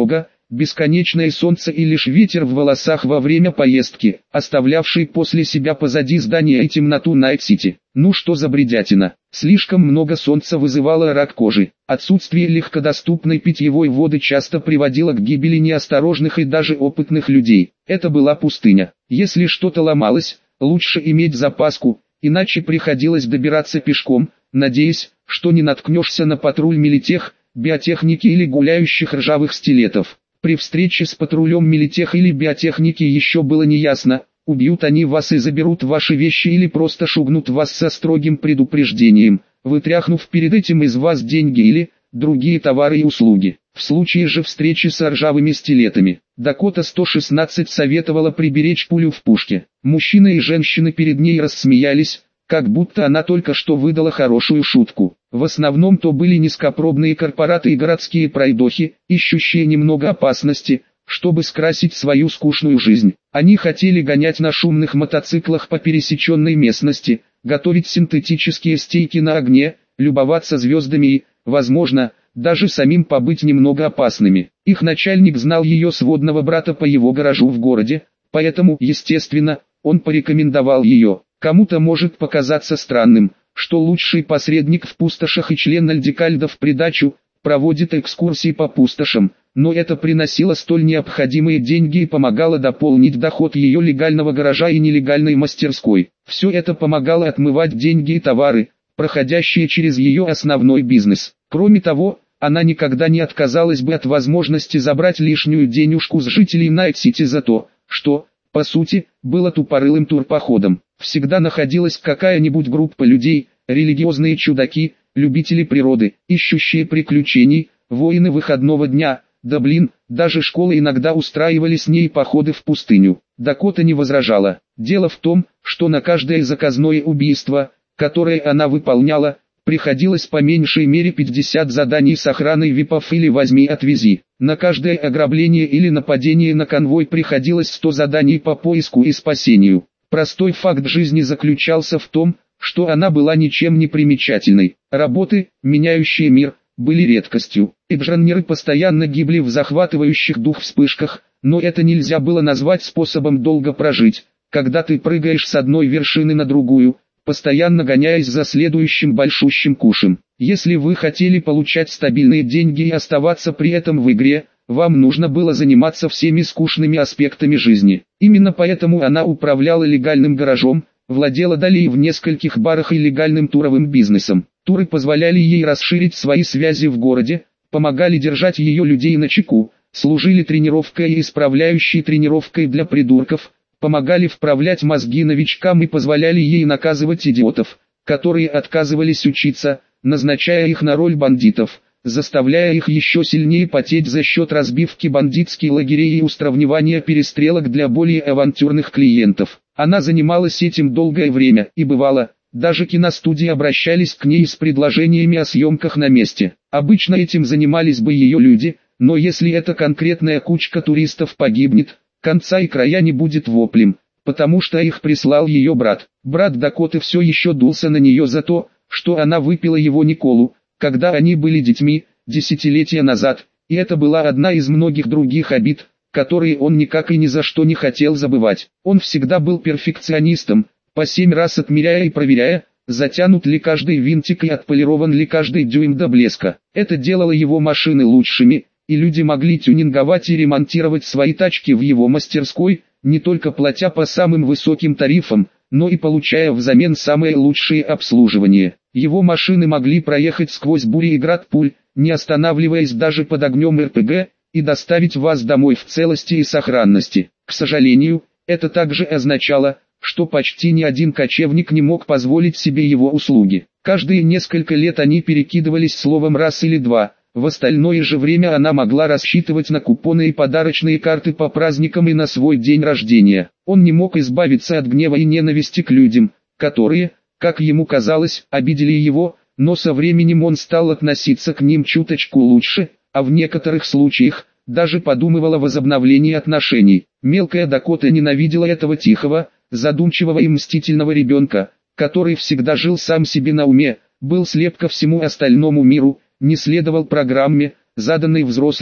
бесконечное солнце и лишь ветер в волосах во время поездки, оставлявший после себя позади здания и темноту Найт-Сити. Ну что за бредятина? Слишком много солнца вызывало рак кожи. Отсутствие легкодоступной питьевой воды часто приводило к гибели неосторожных и даже опытных людей. Это была пустыня. Если что-то ломалось, лучше иметь запаску, иначе приходилось добираться пешком, надеясь, что не наткнешься на патруль милитех, биотехники или гуляющих ржавых стилетов. При встрече с патрулем милитех или биотехники еще было неясно, убьют они вас и заберут ваши вещи или просто шугнут вас со строгим предупреждением, вытряхнув перед этим из вас деньги или другие товары и услуги. В случае же встречи с ржавыми стилетами, Дакота 116 советовала приберечь пулю в пушке. Мужчины и женщины перед ней рассмеялись, как будто она только что выдала хорошую шутку. В основном то были низкопробные корпораты и городские пройдохи, ищущие немного опасности, чтобы скрасить свою скучную жизнь. Они хотели гонять на шумных мотоциклах по пересеченной местности, готовить синтетические стейки на огне, любоваться звездами и, возможно, даже самим побыть немного опасными. Их начальник знал ее сводного брата по его гаражу в городе, поэтому, естественно, он порекомендовал ее. Кому-то может показаться странным, что лучший посредник в пустошах и член Альдекальда в придачу проводит экскурсии по пустошам, но это приносило столь необходимые деньги и помогало дополнить доход ее легального гаража и нелегальной мастерской. Все это помогало отмывать деньги и товары, проходящие через ее основной бизнес. Кроме того, она никогда не отказалась бы от возможности забрать лишнюю денежку с жителей Найт-Сити за то, что, по сути, было тупорылым турпоходом. Всегда находилась какая-нибудь группа людей, религиозные чудаки, любители природы, ищущие приключений, воины выходного дня, да блин, даже школы иногда устраивали с ней походы в пустыню. Дакота не возражала. Дело в том, что на каждое заказное убийство, которое она выполняла, приходилось по меньшей мере 50 заданий с охраной ВИПов или возьми-отвези. На каждое ограбление или нападение на конвой приходилось 100 заданий по поиску и спасению. Простой факт жизни заключался в том, что она была ничем не примечательной. Работы, меняющие мир, были редкостью. Инженеры постоянно гибли в захватывающих дух вспышках, но это нельзя было назвать способом долго прожить, когда ты прыгаешь с одной вершины на другую, постоянно гоняясь за следующим большущим кушем. Если вы хотели получать стабильные деньги и оставаться при этом в игре, вам нужно было заниматься всеми скучными аспектами жизни. Именно поэтому она управляла легальным гаражом, владела долей в нескольких барах и легальным туровым бизнесом. Туры позволяли ей расширить свои связи в городе, помогали держать ее людей на чеку, служили тренировкой и исправляющей тренировкой для придурков, помогали вправлять мозги новичкам и позволяли ей наказывать идиотов, которые отказывались учиться, назначая их на роль бандитов, заставляя их еще сильнее потеть за счет разбивки бандитских лагерей и устранения перестрелок для более авантюрных клиентов. Она занималась этим долгое время, и бывало, даже киностудии обращались к ней с предложениями о съемках на месте. Обычно этим занимались бы ее люди, но если эта конкретная кучка туристов погибнет, конца и края не будет воплем, потому что их прислал ее брат. Брат Дакоты все еще дулся на нее за то, что она выпила его Николу, когда они были детьми, десятилетия назад, и это была одна из многих других обид, которые он никак и ни за что не хотел забывать. Он всегда был перфекционистом, по 7 раз отмеряя и проверяя, затянут ли каждый винтик и отполирован ли каждый дюйм до блеска. Это делало его машины лучшими, и люди могли тюнинговать и ремонтировать свои тачки в его мастерской, не только платя по самым высоким тарифам, но и получая взамен самое лучшее обслуживание. Его машины могли проехать сквозь бури и град пуль, не останавливаясь даже под огнем РПГ, и доставить вас домой в целости и сохранности. К сожалению, это также означало, что почти ни один кочевник не мог позволить себе его услуги. Каждые несколько лет они перекидывались словом раз или два, в остальное же время она могла рассчитывать на купоны и подарочные карты по праздникам и на свой день рождения. Он не мог избавиться от гнева и ненависти к людям, которые, как ему казалось, обидели его, но со временем он стал относиться к ним чуточку лучше, а в некоторых случаях даже подумывал о возобновлении отношений. Мелкая Дакота ненавидела этого тихого, задумчивого и мстительного ребенка, который всегда жил сам себе на уме, был слеп ко всему остальному миру, не следовал программе, заданной взрослыми,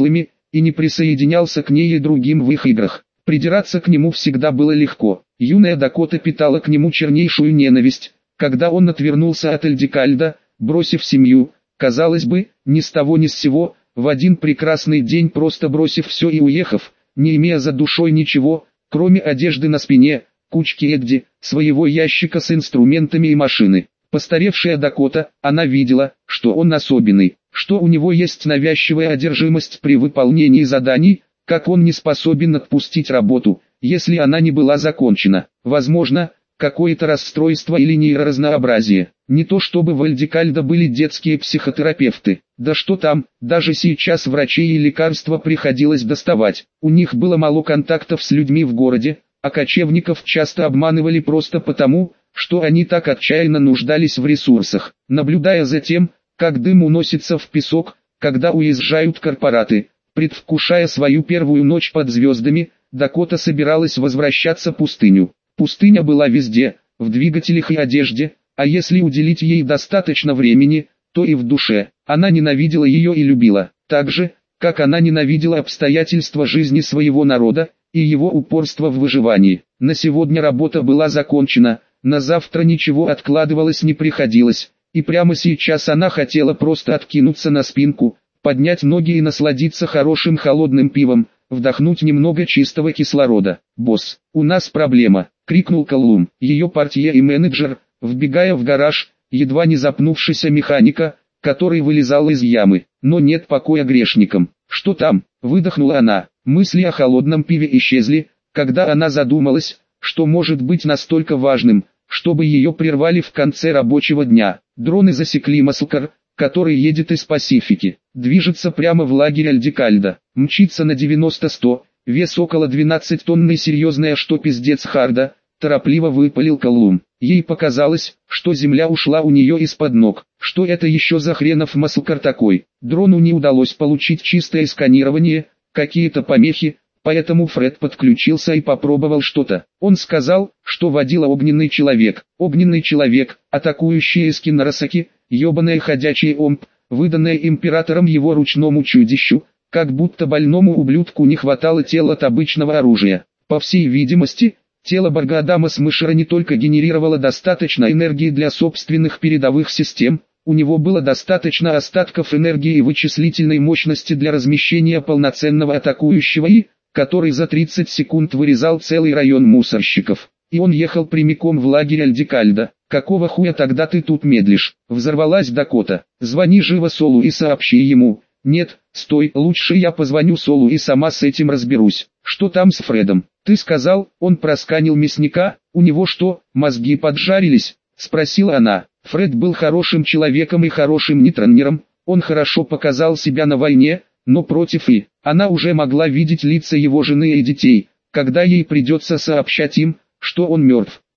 и не присоединялся к ней и другим в их играх. Придираться к нему всегда было легко. Юная Дакота питала к нему чернейшую ненависть, когда он отвернулся от Эльдикальда, бросив семью, казалось бы, ни с того ни с сего, в один прекрасный день просто бросив все и уехав, не имея за душой ничего, кроме одежды на спине, кучки Эдди, своего ящика с инструментами и машины. Постаревшая Дакота, она видела, что он особенный, что у него есть навязчивая одержимость при выполнении заданий, как он не способен отпустить работу, если она не была закончена. Возможно, какое-то расстройство или нейроразнообразие. Не то чтобы в Эльдикальдо были детские психотерапевты. Да что там, даже сейчас врачей и лекарства приходилось доставать. У них было мало контактов с людьми в городе, а кочевников часто обманывали просто потому, что они так отчаянно нуждались в ресурсах. Наблюдая за тем, как дым уносится в песок, когда уезжают корпораты, предвкушая свою первую ночь под звездами, Дакота собиралась возвращаться в пустыню. Пустыня была везде, в двигателях и одежде, а если уделить ей достаточно времени, то и в душе. Она ненавидела ее и любила, так же, как она ненавидела обстоятельства жизни своего народа и его упорство в выживании. На сегодня работа была закончена, на завтра ничего откладывалось не приходилось, и прямо сейчас она хотела просто откинуться на спинку, поднять ноги и насладиться хорошим холодным пивом, вдохнуть немного чистого кислорода. «Босс, у нас проблема!» — крикнул Коллум. Ее партия и менеджер, вбегая в гараж, едва не запнувшийся механика, который вылезал из ямы. Но нет покоя грешникам. «Что там?» — выдохнула она. Мысли о холодном пиве исчезли, когда она задумалась, что может быть настолько важным, чтобы ее прервали в конце рабочего дня. Дроны засекли Маслкар, который едет из Пасифики, движется прямо в лагерь Эльдикальдо, мчится на 90-100, вес около 12 тонн и серьезная что пиздец Харда, торопливо выпалил Коллум. Ей показалось, что земля ушла у нее из-под ног. Что это еще за хренов Маслкар такой? Дрону не удалось получить чистое сканирование, какие-то помехи, поэтому Фред подключился и попробовал что-то. Он сказал, что водила огненный человек, атакующий Эски Нарасаки, ебаное ходячий омп, выданное императором его ручному чудищу, как будто больному ублюдку не хватало тела от обычного оружия. По всей видимости, тело Баргадама Смышера не только генерировало достаточно энергии для собственных передовых систем, у него было достаточно остатков энергии и вычислительной мощности для размещения полноценного атакующего который за 30 секунд вырезал целый район мусорщиков. И он ехал прямиком в лагерь Эльдикальдо. «Какого хуя тогда ты тут медлишь?» — взорвалась Дакота. «Звони живо Солу и сообщи ему». «Нет, стой, лучше я позвоню Солу и сама с этим разберусь». «Что там с Фредом?» «Ты сказал, он просканил мясника, у него что, мозги поджарились?» — спросила она. Фред был хорошим человеком и хорошим нейтронером, он хорошо показал себя на войне, но против она уже могла видеть лица его жены и детей, когда ей придется сообщать им, что он мертв.